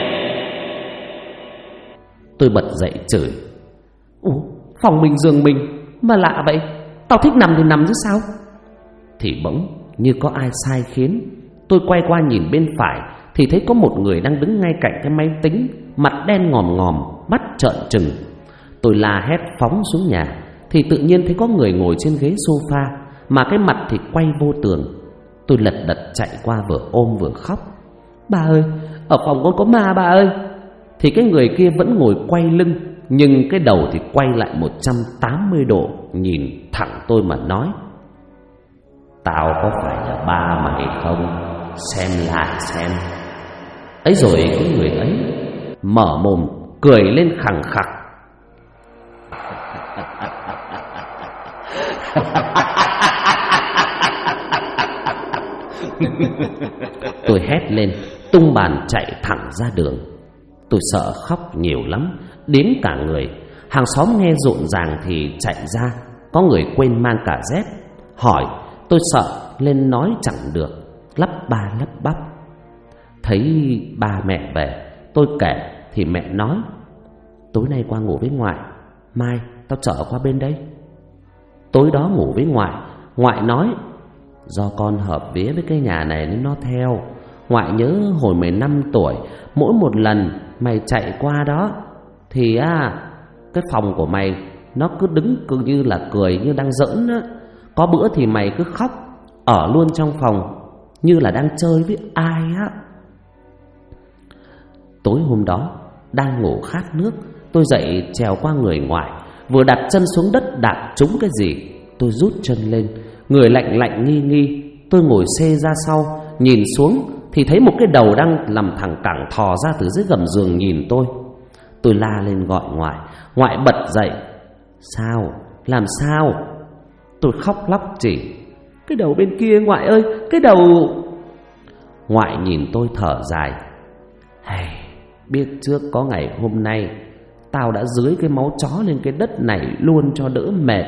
Tôi bật dậy chửi: Phòng mình giường mình mà lạ vậy, tao thích nằm thì nằm chứ sao? Thì bỗng như có ai sai khiến. Tôi quay qua nhìn bên phải thì thấy có một người đang đứng ngay cạnh cái máy tính, mặt đen ngòm, mắt trợn trừng. Tôi la hét phóng xuống nhà thì tự nhiên thấy có người ngồi trên ghế sofa, mà cái mặt thì quay vô tường. Tôi lật đật chạy qua vừa ôm vừa khóc. Bà ơi, ở phòng con có ma bà ơi. Thì cái người kia vẫn ngồi quay lưng, nhưng cái đầu thì quay lại 180 độ, nhìn thẳng tôi mà nói: Tao có phải là ba mày không? Xem lại xem. Ấy rồi cái người ấy mở mồm cười lên khằng khặc. Tôi hét lên, tung bàn chạy thẳng ra đường. Tôi sợ khóc nhiều lắm, đến cả người. Hàng xóm nghe rộn ràng thì chạy ra. Có người quên mang cả dép. Hỏi, tôi sợ lên nói chẳng được, lắp ba lắp bắp. Thấy ba mẹ về, tôi kể thì mẹ nói: Tối nay qua ngủ với ngoại, mai tao chở qua bên đây. Tối đó ngủ với ngoại, ngoại nói: Do con hợp vía với cái nhà này nên nó theo. Ngoại nhớ hồi mày 5 tuổi, mỗi một lần mày chạy qua đó thì cái phòng của mày nó cứ đứng cứ như là cười, như đang giỡn á. Có bữa thì mày cứ khóc, ở luôn trong phòng như là đang chơi với ai á. Tối hôm đó đang ngủ khát nước, tôi dậy trèo qua người ngoại. Vừa đặt chân xuống đất đạp trúng cái gì, tôi rút chân lên. Người lạnh lạnh nghi nghi. Tôi ngồi xê ra sau, nhìn xuống thì thấy một cái đầu đang nằm thẳng cẳng thò ra từ dưới gầm giường nhìn tôi. Tôi la lên gọi ngoại. Ngoại bật dậy. Sao? Làm sao? Tôi khóc lóc chỉ: Cái đầu bên kia ngoại ơi, cái đầu. Ngoại nhìn tôi thở dài: Hey, biết trước có ngày hôm nay, tao đã dưới cái máu chó lên cái đất này luôn cho đỡ mệt.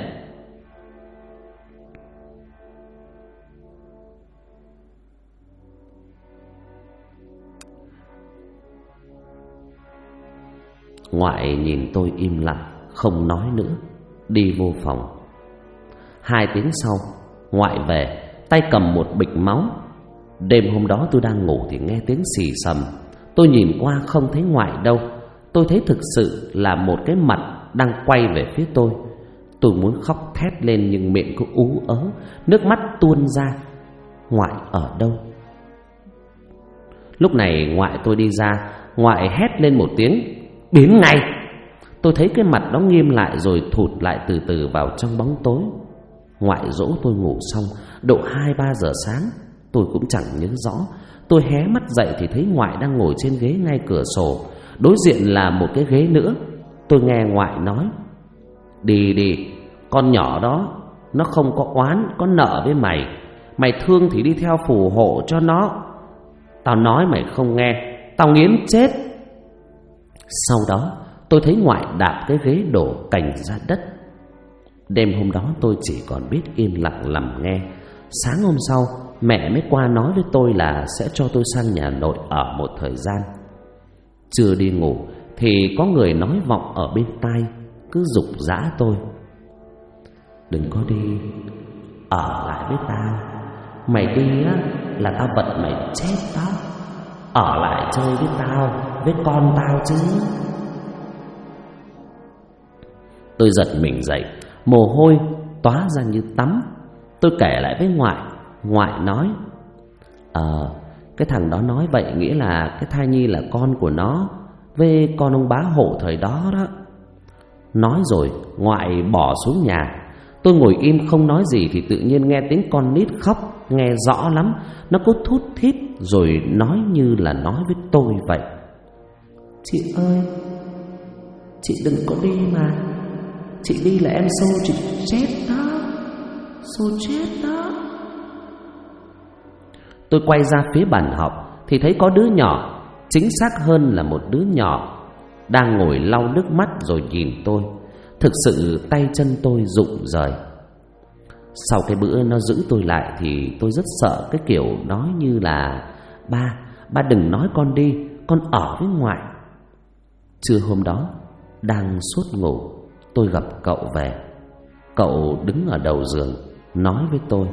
Ngoại nhìn tôi im lặng, không nói nữa, đi vô phòng. 2 tiếng sau, ngoại về, tay cầm một bịch máu. Đêm hôm đó tôi đang ngủ thì nghe tiếng xì xầm. Tôi nhìn qua không thấy ngoại đâu. Tôi thấy thực sự là một cái mặt đang quay về phía tôi. Tôi muốn khóc thét lên nhưng miệng cứ ú ớ, nước mắt tuôn ra. Ngoại ở đâu? Lúc này ngoại tôi đi ra. Ngoại hét lên một tiếng: Biến ngay! Tôi thấy cái mặt đó nghiêm lại rồi thụt lại từ từ vào trong bóng tối. Ngoại dỗ tôi ngủ xong độ 2-3 giờ sáng. Tôi cũng chẳng nhớ rõ. Tôi hé mắt dậy thì thấy ngoại đang ngồi trên ghế ngay cửa sổ. Đối diện là một cái ghế nữa. Tôi nghe ngoại nói: Đi đi, con nhỏ đó nó không có oán có nợ với mày. Mày thương thì đi theo phù hộ cho nó. Tao nói mày không nghe, tao nghiến chết. Sau đó tôi thấy ngoại đạp cái ghế đổ cành ra đất. Đêm hôm đó tôi chỉ còn biết im lặng nằm nghe. Sáng hôm sau mẹ mới qua nói với tôi là sẽ cho tôi sang nhà nội ở một thời gian. Chưa đi ngủ thì có người nói vọng ở bên tai, cứ giục giã tôi: Đừng có đi, ở lại với tao. Mày đi á là tao vật mày chết đó. Ở lại chơi với tao, với con tao chứ. Tôi giật mình dậy, mồ hôi tóa ra như tắm. Tôi kể lại với ngoại. Ngoại nói: Cái thằng đó nói vậy nghĩa là cái thai nhi là con của nó với con ông bá hộ thời đó đó. Nói rồi ngoại bỏ xuống nhà. Tôi ngồi im không nói gì thì tự nhiên nghe tiếng con nít khóc, nghe rõ lắm. Nó cứ thút thít rồi nói như là nói với tôi vậy: Chị ơi, chị đừng có đi mà. Chị đi là em xô chị chết đó. Xô chết đó. Tôi quay ra phía bàn học thì thấy có đứa nhỏ, chính xác hơn là một đứa nhỏ, đang ngồi lau nước mắt rồi nhìn tôi. Thực sự tay chân tôi rụng rời. Sau cái bữa nó giữ tôi lại thì tôi rất sợ cái kiểu nói như là: Ba đừng nói con đi, con ở với ngoại. Trưa hôm đó đang suốt ngủ, tôi gặp cậu về. Cậu đứng ở đầu giường nói với tôi: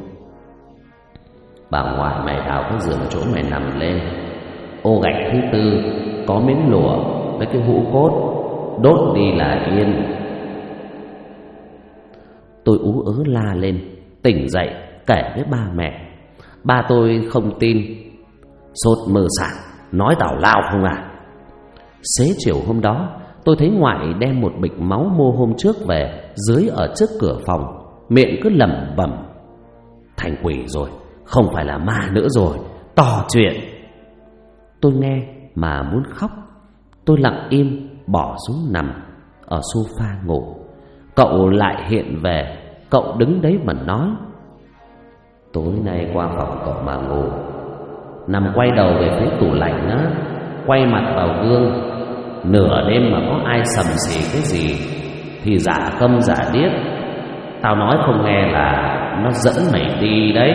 Bà ngoại mày đào cái giường chỗ mày nằm lên, ô gạch thứ 4 có miếng lụa với cái hũ cốt, đốt đi là yên. Tôi ú ớ la lên: tỉnh dậy kể với ba mẹ. Ba tôi không tin. Sốt mơ sảng, nói tào lao không à? Xế chiều hôm đó, tôi thấy ngoại đem một bịch máu mua hôm trước về dưới ở trước cửa phòng, miệng cứ lẩm bẩm: thành quỷ rồi, không phải là ma nữa rồi, to chuyện. Tôi nghe mà muốn khóc. Tôi lặng im bỏ xuống nằm ở sofa ngủ. Cậu lại hiện về. Cậu đứng đấy mà nói: tối nay qua phòng cậu mà ngủ, nằm quay đầu về phía tủ lạnh á, quay mặt vào gương. Nửa đêm mà có ai sầm xì cái gì thì giả câm giả điếc. Tao nói không nghe là nó dẫn mày đi đấy.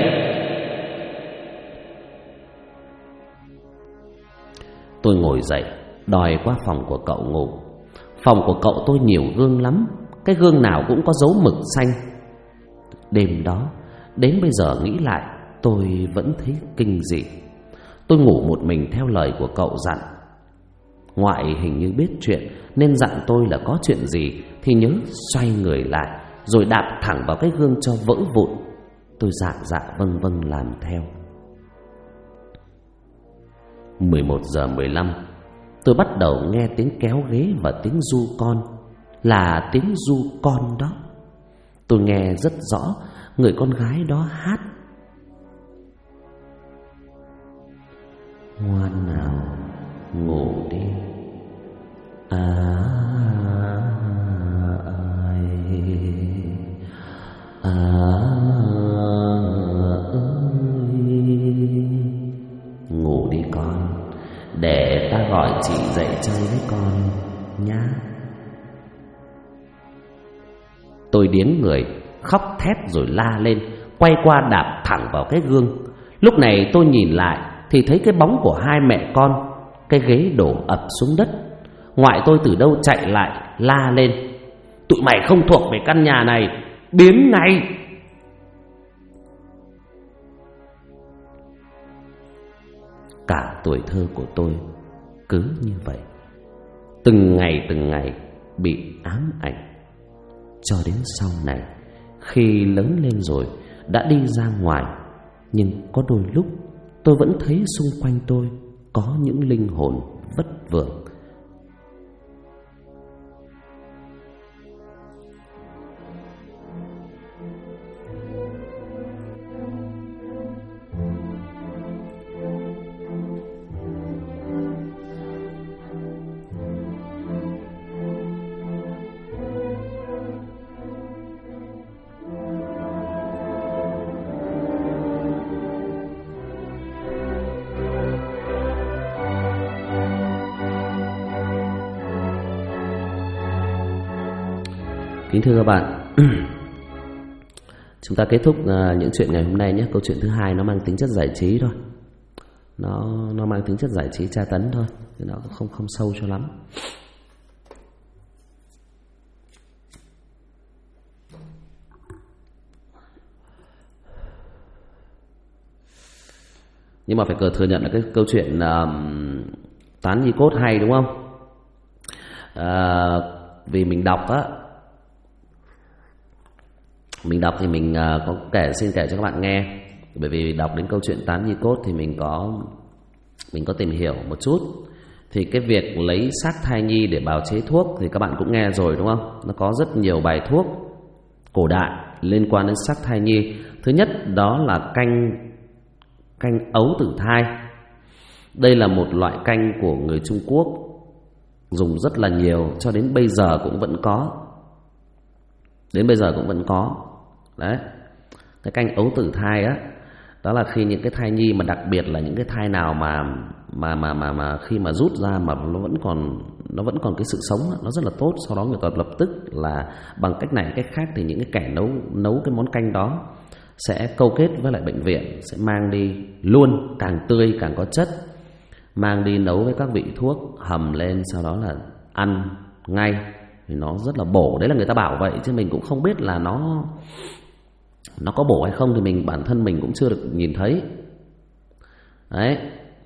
Tôi ngồi dậy đòi qua phòng của cậu ngủ. Phòng của cậu tôi nhiều gương lắm, cái gương nào cũng có dấu mực xanh. Đêm đó, đến bây giờ nghĩ lại, tôi vẫn thấy kinh dị. Tôi ngủ một mình theo lời của cậu dặn. Ngoại hình như biết chuyện nên dặn tôi là có chuyện gì thì nhớ xoay người lại rồi đạp thẳng vào cái gương cho vỡ vụn. Tôi dạ vâng vâng làm theo. 11:15, tôi bắt đầu nghe tiếng kéo ghế và tiếng ru con. Là tiếng ru con đó. Tôi nghe rất rõ người con gái đó hát: ngoan nào ngủ đi ngủ đi con, để ta gọi chị dậy chơi với con nhá. Tôi điếng người, khóc thét rồi la lên, quay qua đạp thẳng vào cái gương. Lúc này tôi nhìn lại thì thấy cái bóng của hai mẹ con. Cái ghế đổ ập xuống đất. Ngoại tôi từ đâu chạy lại la lên: tụi mày không thuộc về căn nhà này, biến ngay! Cả tuổi thơ của tôi cứ như vậy, từng ngày bị ám ảnh. Cho đến sau này, khi lớn lên rồi đã đi ra ngoài, nhưng có đôi lúc tôi vẫn thấy xung quanh tôi có những linh hồn vất vưởng. Kính thưa các bạn, chúng ta kết thúc những chuyện ngày hôm nay nhé. Câu chuyện thứ hai nó mang tính chất giải trí thôi, nó mang tính chất giải trí tra tấn thôi, nó không sâu cho lắm. Nhưng mà phải thừa nhận là cái câu chuyện Tán Nhi Cốt hay, đúng không? Vì mình đọc á, thì mình xin kể cho các bạn nghe. Bởi vì đọc đến câu chuyện Tán Nhi Cốt thì mình có tìm hiểu một chút. Thì cái việc lấy xác thai nhi để bào chế thuốc thì các bạn cũng nghe rồi, đúng không? Nó có rất nhiều bài thuốc cổ đại liên quan đến xác thai nhi. Thứ nhất đó là canh ấu tử thai. Đây là một loại canh của người Trung Quốc, dùng rất là nhiều, cho đến bây giờ cũng vẫn có. Đấy, cái canh ấu tử thai á, đó là khi những cái thai nhi mà đặc biệt là những cái thai nào mà khi mà rút ra mà nó vẫn còn cái sự sống, nó rất là tốt. Sau đó người ta lập tức là bằng cách này cách khác thì những cái kẻ nấu cái món canh đó sẽ câu kết với lại bệnh viện, sẽ mang đi luôn, càng tươi càng có chất, mang đi nấu với các vị thuốc, hầm lên, sau đó là ăn ngay thì nó rất là bổ. Đấy là người ta bảo vậy, chứ mình cũng không biết là nó có bổ hay không, thì bản thân mình cũng chưa được nhìn thấy. Đấy.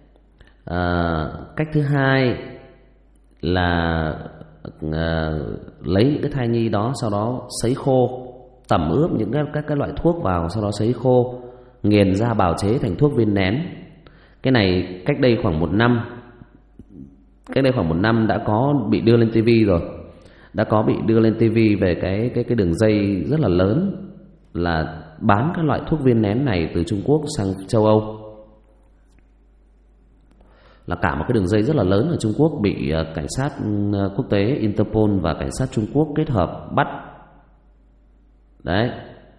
Cách thứ hai là lấy cái thai nhi đó, sau đó sấy khô, tẩm ướp những các loại thuốc vào, sau đó sấy khô, nghiền ra bào chế thành thuốc viên nén. Cái này cách đây khoảng 1 năm. Cách đây khoảng 1 năm đã có bị đưa lên TV rồi. Đã có bị đưa lên TV về cái đường dây rất là lớn là bán các loại thuốc viên nén này từ Trung Quốc sang châu Âu. Là cả một cái đường dây rất là lớn ở Trung Quốc bị cảnh sát quốc tế Interpol và cảnh sát Trung Quốc kết hợp bắt. Đấy.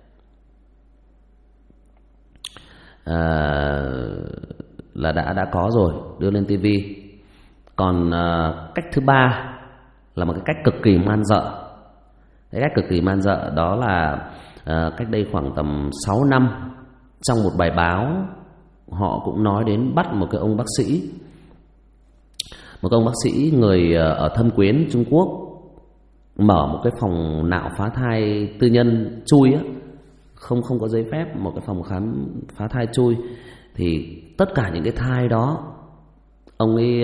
Là đã có rồi, đưa lên TV. Còn cách thứ ba là một cái cách cực kỳ man dợ. Cái cách cực kỳ man dợ đó là cách đây khoảng tầm 6 năm, trong một bài báo họ cũng nói đến bắt một cái ông bác sĩ. Một ông bác sĩ người ở Thâm Quyến, Trung Quốc, mở một cái phòng nạo phá thai tư nhân chui á, không có giấy phép, một cái phòng khám phá thai chui. Thì tất cả những cái thai đó, ông ấy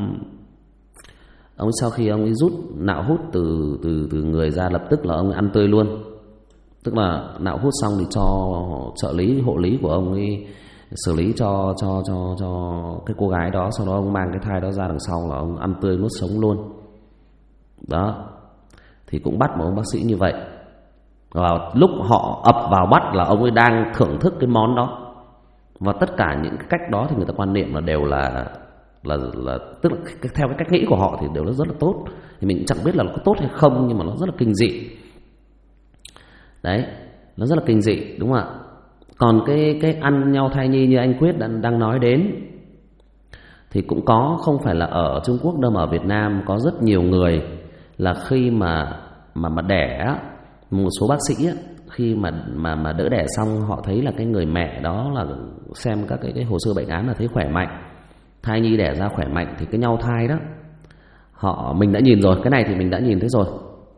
sau khi ông ấy rút nạo hút từ người ra, lập tức là ông ấy ăn tươi luôn. Tức là nạo hút xong thì cho trợ lý, hộ lý của ông ấy xử lý cho cái cô gái đó, sau đó ông mang cái thai đó ra đằng sau là ông ăn tươi nuốt sống luôn. Đó. Thì cũng bắt một ông bác sĩ như vậy. Và lúc họ ập vào bắt là ông ấy đang thưởng thức cái món đó. Và tất cả những cái cách đó thì người ta quan niệm là đều là tức là theo cái cách nghĩ của họ thì đều rất là tốt. Thì mình chẳng biết là nó có tốt hay không, nhưng mà nó rất là kinh dị. Đấy, nó rất là kinh dị, đúng không ạ? Còn cái ăn nhau thai nhi như anh Quyết đang nói đến thì cũng có, không phải là ở Trung Quốc đâu mà ở Việt Nam có rất nhiều người là khi mà đẻ, một số bác sĩ á, khi mà đỡ đẻ xong họ thấy là cái người mẹ đó là xem các cái hồ sơ bệnh án là thấy khỏe mạnh, thai nhi đẻ ra khỏe mạnh, thì cái nhau thai đó mình đã nhìn rồi, cái này thì mình đã nhìn thấy rồi.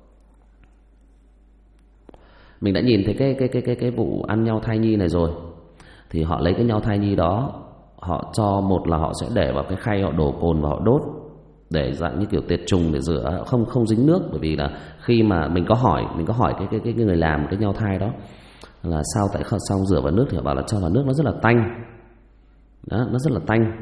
Mình đã nhìn thấy cái vụ ăn nhau thai nhi này rồi. Thì họ lấy cái nhau thai nhi đó, họ cho, một là họ sẽ để vào cái khay, họ đổ cồn và họ đốt để dạng như kiểu tiệt trùng để rửa, không dính nước. Bởi vì là khi mà mình có hỏi cái người làm cái nhau thai đó là sao, tại sao rửa vào nước, thì họ bảo là cho vào nước nó rất là tanh. Đó, nó rất là tanh.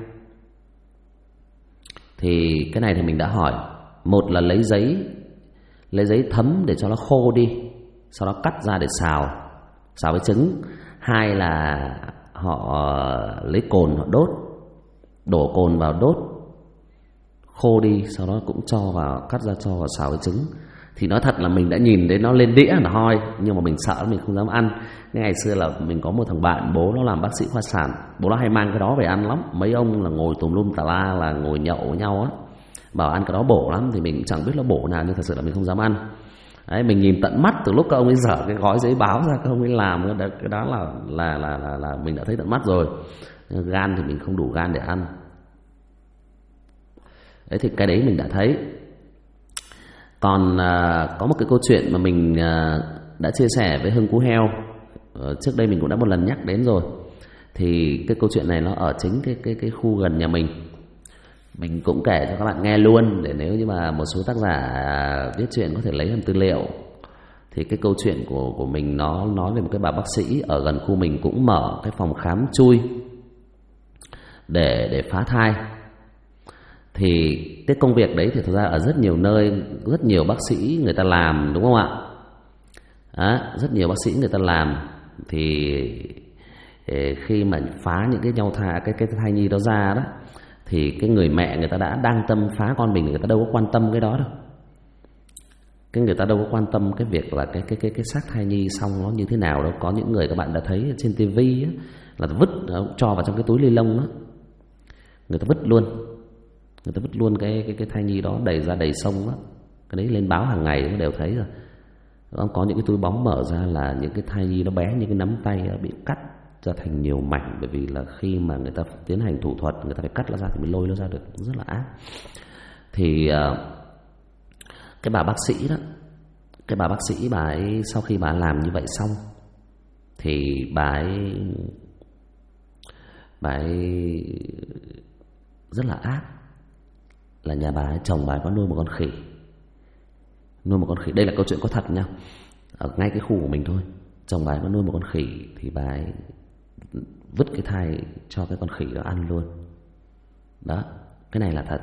Thì cái này thì mình đã hỏi. Một là lấy giấy thấm để cho nó khô đi, sau đó cắt ra để xào với trứng. Hai là họ lấy cồn họ đốt, đổ cồn vào đốt khô đi, sau đó cũng cho vào, cắt ra cho vào xào với trứng. Thì nói thật là mình đã nhìn thấy nó lên đĩa là hoi, nhưng mà mình sợ mình không dám ăn. Ngày xưa là mình có một thằng bạn, bố nó làm bác sĩ khoa sản, bố nó hay mang cái đó về ăn lắm. Mấy ông là ngồi tùm lum tà la, là ngồi nhậu với nhau á, bảo ăn cái đó bổ lắm. Thì mình chẳng biết là bổ nào, nhưng thật sự là mình không dám ăn. Đấy, mình nhìn tận mắt từ lúc các ông ấy dở cái gói giấy báo ra, các ông ấy làm cái đó là mình đã thấy tận mắt rồi. Gan thì mình không đủ gan để ăn. Đấy, thì cái đấy mình đã thấy. Còn có một cái câu chuyện mà mình đã chia sẻ với Hưng Cú Heo, trước đây mình cũng đã một lần nhắc đến rồi. Thì cái câu chuyện này nó ở chính cái khu gần nhà mình. Mình cũng kể cho các bạn nghe luôn, để nếu như mà một số tác giả viết chuyện có thể lấy làm tư liệu. Thì cái câu chuyện của mình nó nói về một cái bà bác sĩ ở gần khu mình cũng mở cái phòng khám chui để phá thai. Thì cái công việc đấy thì thực ra ở rất nhiều nơi, rất nhiều bác sĩ người ta làm, đúng không ạ? Đó, rất nhiều bác sĩ người ta làm. Thì khi mà phá những cái nhau thai, cái thai nhi đó ra đó, thì cái người mẹ người ta đã đang tâm phá con mình, người ta đâu có quan tâm cái đó đâu. Người ta đâu có quan tâm cái việc là cái xác thai nhi xong nó như thế nào đâu. Có những người các bạn đã thấy trên tivi á, là vứt, cho vào trong cái túi ni lông đó, người ta vứt luôn. Người ta vứt luôn cái thai nhi đó đầy ra đầy sông đó. Cái đấy lên báo hàng ngày đều thấy rồi. Có những cái túi bóng mở ra là những cái thai nhi nó bé như cái nắm tay bị cắt ra thành nhiều mảnh. Bởi vì là khi mà người ta tiến hành thủ thuật, người ta phải cắt nó ra thì mới lôi nó ra được, rất là ác. Thì cái bà bác sĩ đó, cái bà bác sĩ bà ấy sau khi bà làm như vậy xong thì bà ấy rất là ác. Là nhà bà ấy, chồng bà ấy có nuôi một con khỉ. Nuôi một con khỉ, đây là câu chuyện có thật nha. ở ngay cái khu của mình thôi. Chồng bà ấy nó nuôi một con khỉ thì bà ấy vứt cái thai cho cái con khỉ đó ăn luôn. Đó, cái này là thật.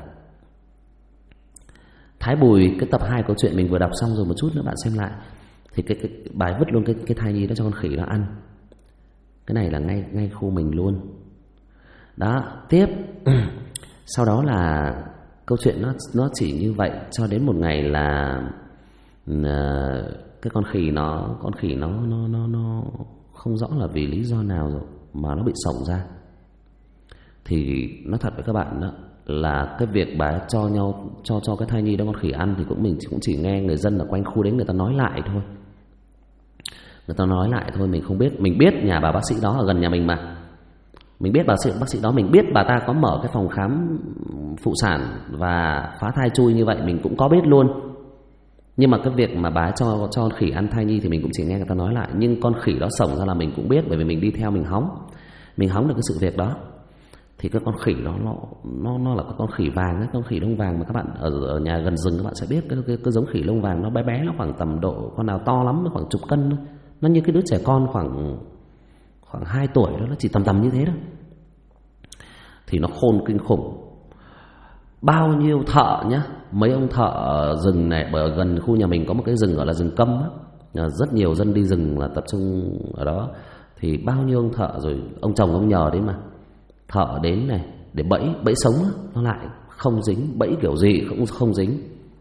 Thái Bùi, cái tập 2 câu chuyện mình vừa đọc xong rồi, một chút nữa bạn xem lại. Thì cái bà ấy vứt luôn cái thai nhi đó cho con khỉ đó ăn. Cái này là ngay khu mình luôn. Đó, tiếp. Sau đó là câu chuyện nó chỉ như vậy cho đến một ngày là cái con khỉ nó không rõ là vì lý do nào rồi mà nó bị sổng ra. Thì nói thật với các bạn đó, là cái việc bà cho cái thai nhi đó con khỉ ăn thì mình cũng chỉ nghe người dân ở quanh khu đấy người ta nói lại thôi. Người ta nói lại thôi, mình không biết. Mình biết nhà bà bác sĩ đó ở gần nhà mình mà. Mình biết bác sĩ đó, mình biết bà ta có mở cái phòng khám phụ sản và phá thai chui như vậy, mình cũng có biết luôn. Nhưng mà cái việc mà bà cho con khỉ ăn thai nhi thì mình cũng chỉ nghe người ta nói lại. Nhưng con khỉ đó sổng ra là mình cũng biết, bởi vì mình đi theo mình hóng được cái sự việc đó. Thì cái con khỉ đó nó là con khỉ vàng ấy, con khỉ lông vàng mà các bạn ở nhà gần rừng các bạn sẽ biết cái giống khỉ lông vàng nó bé, nó khoảng tầm độ, con nào to lắm nó khoảng chục cân thôi. Nó như cái đứa trẻ con khoảng 2 tuổi đó, nó chỉ tầm như thế đó. Thì nó khôn kinh khủng. Bao nhiêu thợ nhá, mấy ông thợ rừng này ở gần khu nhà mình có một cái rừng gọi là rừng Câm á, rất nhiều dân đi rừng là tập trung ở đó. Thì bao nhiêu ông thợ rồi, ông chồng ông nhờ đấy mà, thợ đến này để bẫy sống á, nó lại không dính, bẫy kiểu gì cũng không dính.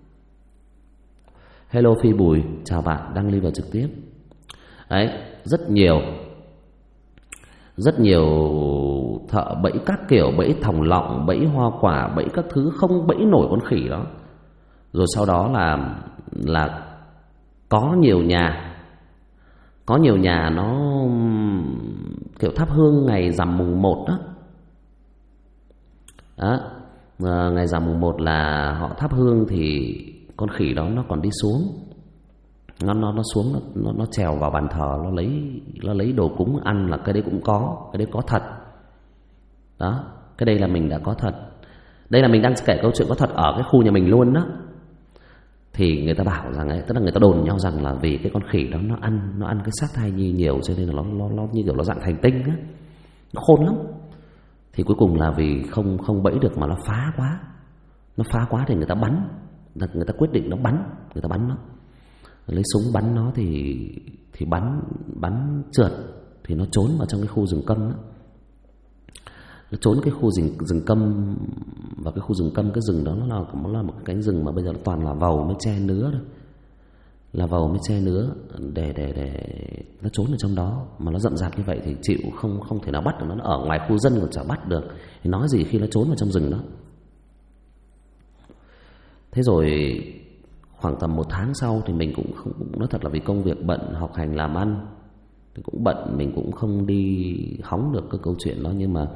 Hello Phi Bùi, chào bạn, đang live vào trực tiếp. Đấy, rất nhiều thợ bẫy các kiểu, bẫy thòng lọng, bẫy hoa quả, bẫy các thứ không bẫy nổi con khỉ đó. Rồi sau đó là có nhiều nhà nó kiểu thắp hương ngày rằm mùng 1 đó. Ngày rằm mùng 1 là họ thắp hương thì con khỉ đó nó còn đi xuống. Nó xuống, nó trèo vào bàn thờ, nó lấy đồ cúng ăn, là cái đấy cũng có, cái đấy có thật. Đó, cái đây là mình đã có thật. Đây là mình đang kể câu chuyện có thật ở cái khu nhà mình luôn đó. Thì người ta bảo rằng ấy, tức là người ta đồn nhau rằng là vì cái con khỉ đó nó ăn cái xác thai nhi nhiều, cho nên là nó như kiểu nó dạng thành tinh á, nó khôn lắm. Thì cuối cùng là vì không bẫy được mà nó phá quá thì người ta bắn, người ta quyết định nó bắn, người ta bắn nó, lấy súng bắn nó thì bắn trượt thì nó trốn vào trong cái khu rừng Câm đó. Nó trốn cái khu rừng Câm, và cái khu rừng Câm, cái rừng đó nó là một cái cánh rừng mà bây giờ nó toàn là vầu mới tre nứa thôi, là vầu mới tre nứa, để nó trốn ở trong đó. Mà nó rậm rạp như vậy thì chịu không thể nào bắt được nó ở ngoài khu dân còn chả bắt được, thì nói gì khi nó trốn vào trong rừng đó. Thế rồi khoảng tầm 1 tháng sau thì mình cũng nói thật là vì công việc bận, học hành làm ăn thì cũng bận, mình cũng không đi hóng được cái câu chuyện đó. Nhưng mà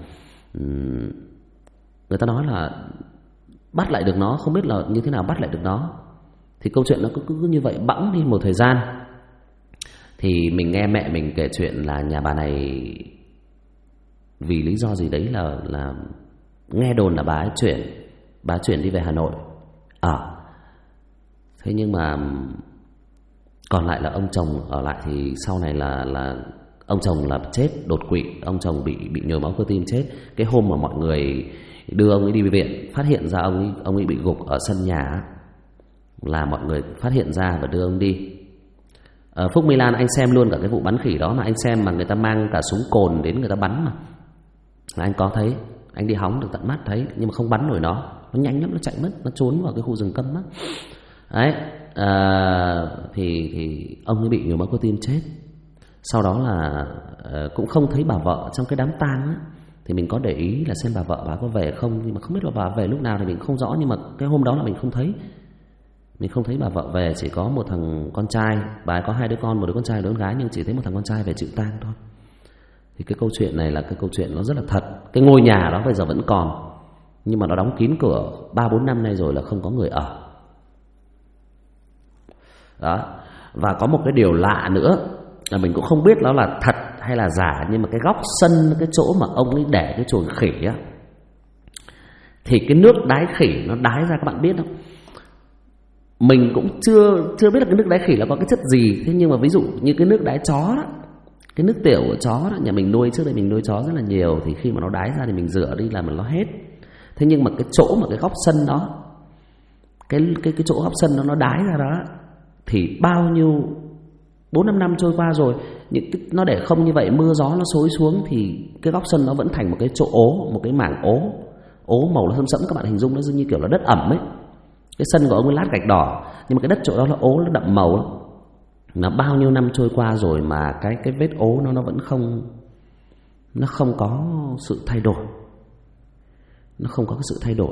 người ta nói là bắt lại được nó, không biết là như thế nào bắt lại được nó. Thì câu chuyện nó cứ như vậy bẵng đi một thời gian. Thì mình nghe mẹ mình kể chuyện là nhà bà này vì lý do gì đấy là nghe đồn là bà ấy chuyển đi về Hà Nội ở. Thế nhưng mà còn lại là ông chồng ở lại. Thì sau này là ông chồng là chết đột quỵ, ông chồng bị nhồi máu cơ tim chết. Cái hôm mà mọi người đưa ông ấy đi viện, phát hiện ra ông ấy bị gục ở sân nhà, là mọi người phát hiện ra và đưa ông đi. Phúc Milan, anh xem luôn cả cái vụ bắn khỉ đó mà, anh xem mà người ta mang cả súng cồn đến người ta bắn mà, là anh có thấy, anh đi hóng được tận mắt thấy. Nhưng mà không bắn nổi nó nhanh lắm, nó chạy mất, nó trốn vào cái khu rừng Câm á. Đấy, thì ông ấy bị nhồi máu cơ tim chết. Sau đó là cũng không thấy bà vợ trong cái đám tang á. Thì mình có để ý là xem bà vợ bà có về không, nhưng mà không biết là bà về lúc nào thì mình không rõ. Nhưng mà cái hôm đó là mình không thấy bà vợ về, chỉ có một thằng con trai. Bà ấy có 2 đứa con, một đứa con trai, một đứa con gái, nhưng chỉ thấy một thằng con trai về chịu tang thôi. Thì cái câu chuyện này là cái câu chuyện nó rất là thật. Cái ngôi nhà đó bây giờ vẫn còn, nhưng mà nó đóng kín cửa 3-4 năm nay rồi, là không có người ở. Đó. Và có một cái điều lạ nữa là mình cũng không biết nó là thật hay là giả, nhưng mà cái góc sân, cái chỗ mà ông ấy để cái chuồng khỉ á, thì cái nước đái khỉ nó đái ra, các bạn biết không? mình cũng chưa biết là cái nước đái khỉ là có cái chất gì. Thế nhưng mà ví dụ như cái nước đái chó đó, cái nước tiểu của chó đó, nhà mình nuôi, trước đây mình nuôi chó rất là nhiều, thì khi mà nó đái ra thì mình rửa đi là nó hết. Thế nhưng mà cái chỗ mà cái góc sân đó, cái chỗ góc sân nó đái ra đó, thì bao nhiêu 4-5 năm trôi qua rồi, nó để không như vậy, mưa gió nó xối xuống thì cái góc sân nó vẫn thành một cái chỗ ố, một cái mảng ố màu nó sẫm, các bạn hình dung nó như kiểu là đất ẩm ấy. Cái sân của ông ấy lát gạch đỏ, nhưng mà cái đất chỗ đó là ố, nó đậm màu lắm. Nó bao nhiêu năm trôi qua rồi mà cái vết ố nó vẫn không có sự thay đổi. Nó không có cái sự thay đổi,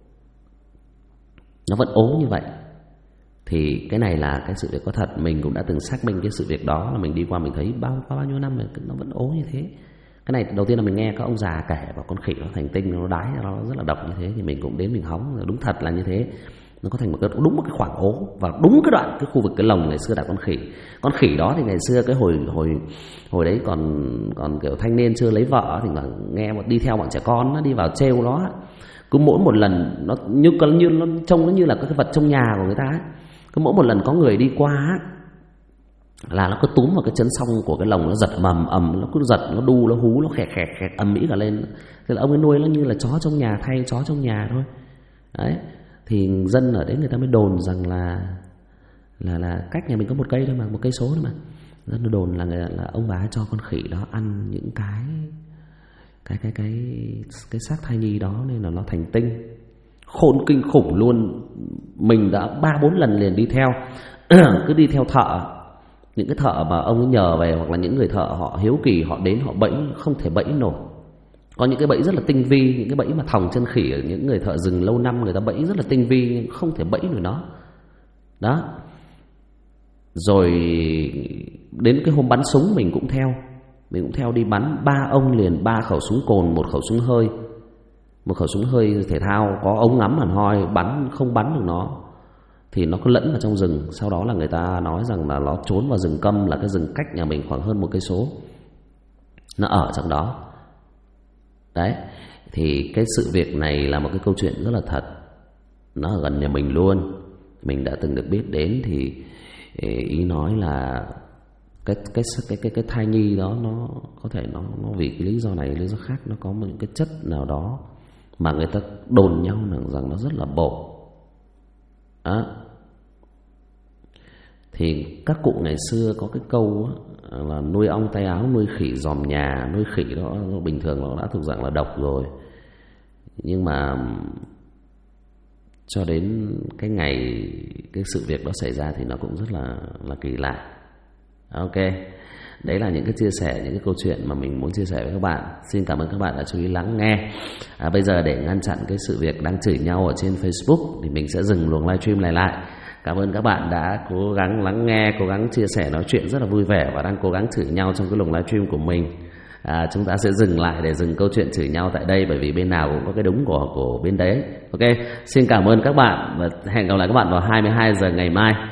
nó vẫn ố như vậy. Thì cái này là cái sự việc có thật. Mình cũng đã từng xác minh cái sự việc đó, là mình đi qua mình thấy bao nhiêu năm rồi nó vẫn ố như thế. Cái này đầu tiên là mình nghe các ông già kể và con khỉ nó thành tinh, nó đái, nó rất là độc như thế, thì mình cũng đến mình hóng, đúng thật là như thế. Nó có thành đúng một cái khoảng ố, và đúng cái đoạn cái khu vực cái lồng ngày xưa đã con khỉ đó. Thì ngày xưa cái hồi đấy còn kiểu thanh niên chưa lấy vợ thì mà nghe đi theo bọn trẻ con nó đi vào trêu nó, cứ mỗi một lần nó như nó trông nó như là cái vật trong nhà của người ta ấy. Cứ mỗi một lần có người đi qua là nó cứ túm vào cái chân song của cái lồng, nó giật ầm, nó cứ giật, nó đu, nó hú, nó khẹt ầm ĩ cả lên. Thế là ông ấy nuôi nó như là chó trong nhà, thay chó trong nhà thôi. Đấy, thì dân ở đấy người ta mới đồn rằng là cách nhà mình có một cây thôi mà, một cây số thôi mà. Dân nó đồn là ông bà cho con khỉ đó ăn những cái xác thai nhi đó nên là nó thành tinh. Khôn kinh khủng luôn. Mình đã 3-4 lần liền đi theo cứ đi theo thợ, những cái thợ mà ông ấy nhờ về, hoặc là những người thợ họ hiếu kỳ, họ đến họ bẫy, không thể bẫy nổi. Có những cái bẫy rất là tinh vi, những cái bẫy mà thòng chân khỉ, những người thợ rừng lâu năm người ta bẫy rất là tinh vi nhưng không thể bẫy nổi nó. Đó. Rồi đến cái hôm bắn súng mình cũng theo đi bắn 3 ông liền, 3 khẩu súng cồn, 1 khẩu súng hơi. Một khẩu súng hơi thể thao có ống ngắm hẳn hoi, không bắn được nó thì nó cứ lẫn vào trong rừng. Sau đó là người ta nói rằng là nó trốn vào rừng Câm, là cái rừng cách nhà mình khoảng hơn 1 cây số. Nó ở trong đó. Đấy, thì cái sự việc này là một cái câu chuyện rất là thật. Nó ở gần nhà mình luôn. Mình đã từng được biết đến. Thì ý nói là cái thai nhi đó nó có thể nó vì cái lý do này lý do khác, nó có một những cái chất nào đó mà người ta đồn nhau rằng nó rất là bổ. Đó. Thì các cụ ngày xưa có cái câu là nuôi ong tay áo, nuôi khỉ dòm nhà. Nuôi khỉ đó bình thường nó đã thuộc dạng là độc rồi, nhưng mà cho đến cái ngày cái sự việc đó xảy ra thì nó cũng rất là kỳ lạ. Ok, đấy là những cái chia sẻ, những cái câu chuyện mà mình muốn chia sẻ với các bạn. Xin cảm ơn các bạn đã chú ý lắng nghe. Bây giờ để ngăn chặn cái sự việc đang chửi nhau ở trên Facebook thì mình sẽ dừng luồng livestream này lại. Cảm ơn các bạn đã cố gắng lắng nghe, cố gắng chia sẻ, nói chuyện rất là vui vẻ và đang cố gắng chửi nhau trong cái luồng livestream của mình. Chúng ta sẽ dừng lại để dừng câu chuyện chửi nhau tại đây, bởi vì bên nào cũng có cái đúng của bên đấy. Ok, xin cảm ơn các bạn và hẹn gặp lại các bạn vào 22 giờ ngày mai.